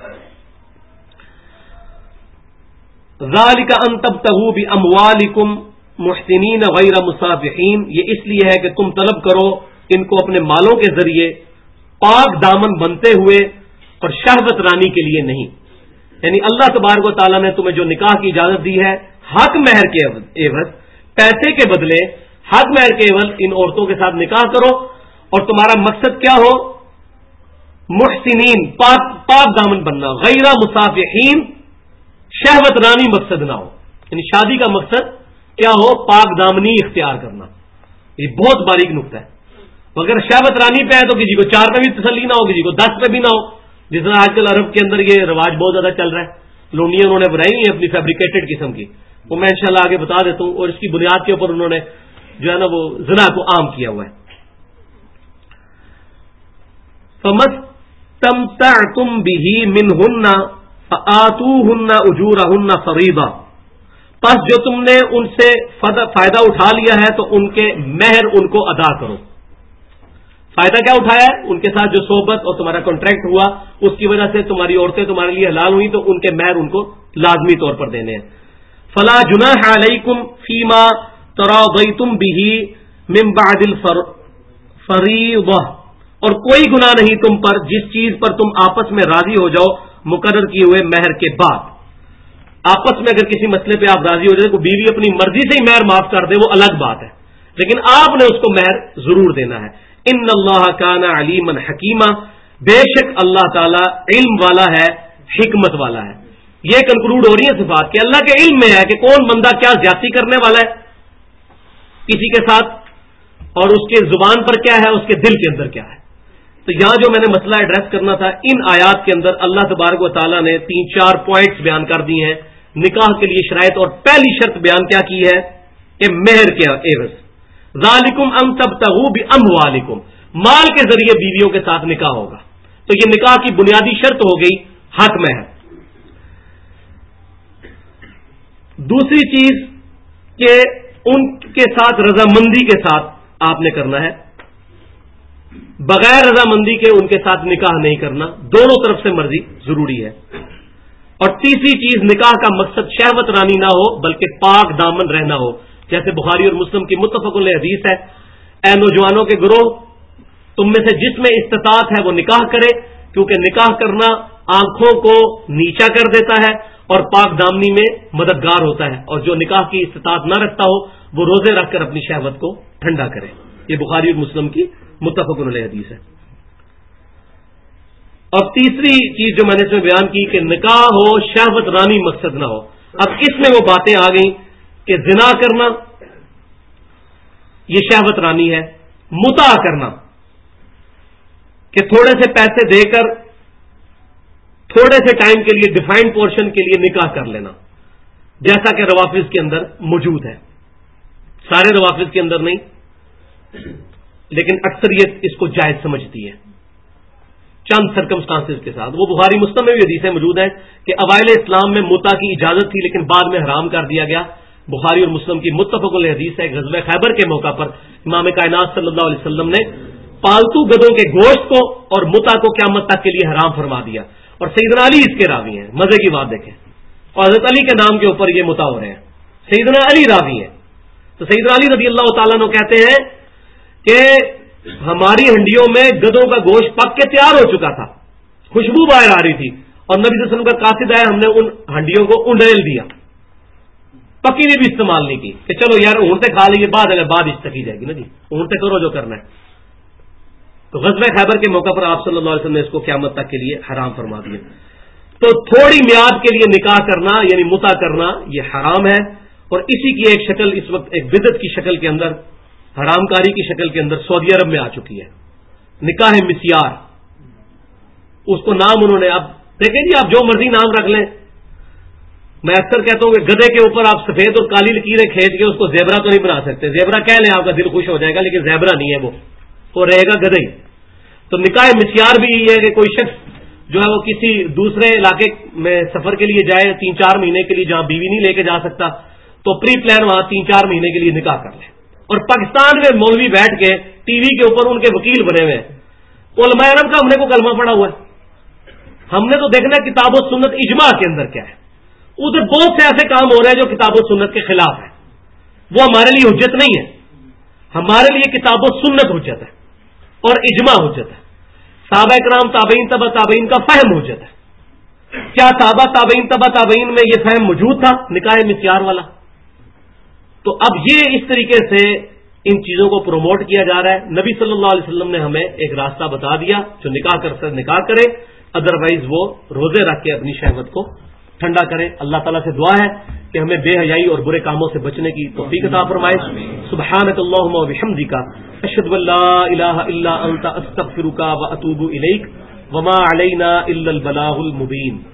A: ذَلِكَ أَن تَبْتَغُوا بِأَمْوَالِكُمْ مُحْسِنِينَ غَيْرَ مُسَافِحِينَ، یہ اس لیے ہے کہ تم طلب کرو ان کو اپنے مالوں کے ذریعے پاک دامن بنتے ہوئے اور شہوت رانی کے لیے نہیں، یعنی اللہ تبارک و تعالیٰ نے تمہیں جو نکاح کی اجازت دی ہے حق مہر کے عوض، پیسے کے بدلے حق مہر کے عوض ان عورتوں کے ساتھ نکاح کرو، اور تمہارا مقصد کیا ہو؟ محسنین، پاک دامن بننا، غیر مصافحین، شہوت رانی مقصد نہ ہو، یعنی شادی کا مقصد کیا ہو؟ پاک دامنی اختیار کرنا۔ یہ بہت باریک نقطہ ہے، اگر شہوت رانی پہ ہے تو کسی کو 4 پہ بھی تسلی نہ ہو، کسی کو 10 پہ بھی نہ ہو، جس طرح آج کل عرب کے اندر یہ رواج بہت زیادہ چل رہا ہے، لونڈیاں انہوں نے بنائی ہیں اپنی فیبریکیٹڈ قسم کی، وہ میں انشاءاللہ آگے بتا دیتا ہوں، اور اس کی بنیاد کے اوپر انہوں نے جو ہے نا وہ زنا کو عام کیا ہوا ہے۔ فَمَسْتَمْتَعْتُمْ بِهِ مِنْهُنَّ فَآتُوهُنَّ أُجُورَهُنَّ فَرِيضَةً، پس جو تم نے ان سے فائدہ اٹھا لیا ہے تو ان کے مہر ان کو ادا کرو۔ فائدہ کیا اٹھایا ہے؟ ان کے ساتھ جو صحبت اور تمہارا کانٹریکٹ ہوا، اس کی وجہ سے تمہاری عورتیں تمہارے لیے حلال ہوئی، تو ان کے مہر ان کو لازمی طور پر دینے ہیں۔ فَلَا جُنَاحَ عَلَيْكُمْ فِي مَا تَرَاضَيْتُمْ بِهِ مِنْ بَعْدِ الْفَرِيضَةِ، اور کوئی گناہ نہیں تم پر جس چیز پر تم آپس میں راضی ہو جاؤ مقرر کیے ہوئے مہر کے بعد۔ آپس میں اگر کسی مسئلے پہ آپ راضی ہو جائے، کوئی بیوی اپنی مرضی سے ہی مہر معاف کر دے وہ الگ بات ہے، لیکن آپ نے اس کو مہر ضرور دینا ہے۔ ان اللہ کان علیما حکیما، بے شک اللہ تعالی علم والا ہے، حکمت والا ہے۔ یہ کنکلوڈ ہو رہی ہے صفات کہ اللہ کے علم میں ہے کہ کون بندہ کیا زیادتی کرنے والا ہے کسی کے ساتھ، اور اس کے زبان پر کیا ہے، اس کے دل کے اندر کیا ہے۔ تو یہاں جو میں نے مسئلہ ایڈریس کرنا تھا، ان آیات کے اندر اللہ تبارک و تعالیٰ نے 3-4 پوائنٹس بیان کر دی ہیں نکاح کے لیے شرائط، اور پہلی شرط بیان کیا کی ہے کہ مہر کے عوض، ذالکم ان تبتغوا باموالکم، مال کے ذریعے بیویوں کے ساتھ نکاح ہوگا، تو یہ نکاح کی بنیادی شرط ہو گئی حق مہر۔ دوسری چیز کہ ان کے ساتھ رضامندی کے ساتھ آپ نے کرنا ہے، بغیر رضامندی کے ان کے ساتھ نکاح نہیں کرنا، دونوں طرف سے مرضی ضروری ہے۔ اور تیسری چیز، نکاح کا مقصد شہوت رانی نہ ہو بلکہ پاک دامن رہنا ہو، جیسے بخاری اور مسلم کی متفق علیہ حدیث ہے، اے نوجوانوں کے گروہ، تم میں سے جس میں استطاعت ہے وہ نکاح کرے، کیونکہ نکاح کرنا آنکھوں کو نیچا کر دیتا ہے اور پاک دامنی میں مددگار ہوتا ہے، اور جو نکاح کی استطاعت نہ رکھتا ہو وہ روزے رکھ کر اپنی شہوت کو ٹھنڈا کرے۔ یہ بخاری اور مسلم کی متفق علیہ حدیث ہے۔ اور تیسری چیز جو میں نے اس میں بیان کی کہ نکاح ہو شہوت رانی مقصد نہ ہو۔ اب اس میں وہ باتیں آ گئیں کہ زنا کرنا یہ شہوت رانی ہے. متع کرنا کہ تھوڑے سے پیسے دے کر تھوڑے سے ٹائم کے لیے ڈیفائنڈ پورشن کے لیے نکاح کر لینا، جیسا کہ روافظ کے اندر موجود ہے. سارے روافظ کے اندر نہیں، لیکن اکثریت اس کو جائز سمجھتی ہے چند سرکمسٹانسز کے ساتھ. وہ بخاری مسلم میں بھی حدیثیں موجود ہیں کہ اوائل اسلام میں متع کی اجازت تھی لیکن بعد میں حرام کر دیا گیا. بخاری اور مسلم کی متفق علیہ حدیث ہے. غزوہ خیبر کے موقع پر امام کائنات صلی اللہ علیہ وسلم نے پالتو گدوں کے گوشت کو اور متع کو قیامت تک کے لیے حرام فرما دیا. اور سیدنا علی اس کے راوی ہیں. مزے کی بات دیکھیں، اور حضرت علی کے نام کے اوپر یہ متع ہو رہے ہیں. سیدنا علی راوی ہیں. تو سیدنا علی رضی اللہ تعالیٰ عنہ کہتے ہیں کہ ہماری ہنڈیوں میں گدوں کا گوشت پک کے تیار ہو چکا تھا، خوشبو باہر آ رہی تھی، اور نبی صلی اللہ علیہ وسلم کا قاصد آیا، ہم نے ان ہنڈیوں کو انڈیل دیا، پکی نے بھی استعمال نہیں کی کہ چلو یار اونٹیں کھا لیے بعد اشتکی جائے گی نا جی، اونٹیں کرو جو کرنا ہے. تو غزوہ خیبر کے موقع پر آپ صلی اللہ علیہ وسلم نے اس کو قیامت تک کے لیے حرام فرما دیا. تو تھوڑی میعاد کے لیے نکاح کرنا یعنی متع کرنا یہ حرام ہے. اور اسی کی ایک شکل اس وقت ایک بدعت کی شکل کے اندر، حرام کاری کی شکل کے اندر سعودی عرب میں آ چکی ہے، نکاح مسیار. اس کو نام انہوں نے، اب دیکھیں جی آپ جو مرضی نام رکھ لیں. میں اکثر کہتا ہوں کہ گدھے کے اوپر آپ سفید اور کالی لکیریں کھینچ کے اس کو زیبرا تو نہیں بنا سکتے. زیبرا کہہ لیں آپ کا دل خوش ہو جائے گا، لیکن زیبرا نہیں ہے، وہ رہے گا گدھے ہی. تو نکاح مسیار بھی یہ ہے کہ کوئی شخص جو ہے وہ کسی دوسرے علاقے میں سفر کے لیے جائے 3-4 مہینے کے لیے، جہاں بیوی نہیں لے کے جا سکتا، تو پری پلان وہاں 3-4 مہینے کے لیے نکاح کر لے. اور پاکستان میں مولوی بیٹھ کے ٹی وی کے اوپر ان کے وکیل بنے ہوئے ہیں. علماء عرب کا ہم نے کو کلمہ پڑا ہوا ہے. ہم نے تو دیکھنا کتاب و سنت اجماع کے اندر کیا ہے. ادھر بہت سے ایسے کام ہو رہے ہیں جو کتاب و سنت کے خلاف ہے. وہ ہمارے لیے حجت نہیں ہے. ہمارے لیے کتاب و سنت حجت ہے اور اجماع حجت ہے. صحابہ کرام تابعین تبع تابعین کا فہم حجت ہے. کیا صحابہ تابعین تبع تابعین میں یہ فہم موجود تھا نکاح مسیار والا؟ تو اب یہ اس طریقے سے ان چیزوں کو پروموٹ کیا جا رہا ہے. نبی صلی اللہ علیہ وسلم نے ہمیں ایک راستہ بتا دیا، جو نکاح کر سکے نکاح کرے، ادروائز وہ روزے رکھ کے اپنی شہوت کو ٹھنڈا کرے. اللہ تعالیٰ سے دعا ہے کہ ہمیں بے حیائی اور برے کاموں سے بچنے کی توفیق عطا فرمائے. سبحانک اللہم و بحمدک، اشہد ان لا الہ الا انت، استغفرک و اتوب الیک، وما علینا الا البلاغ المبین.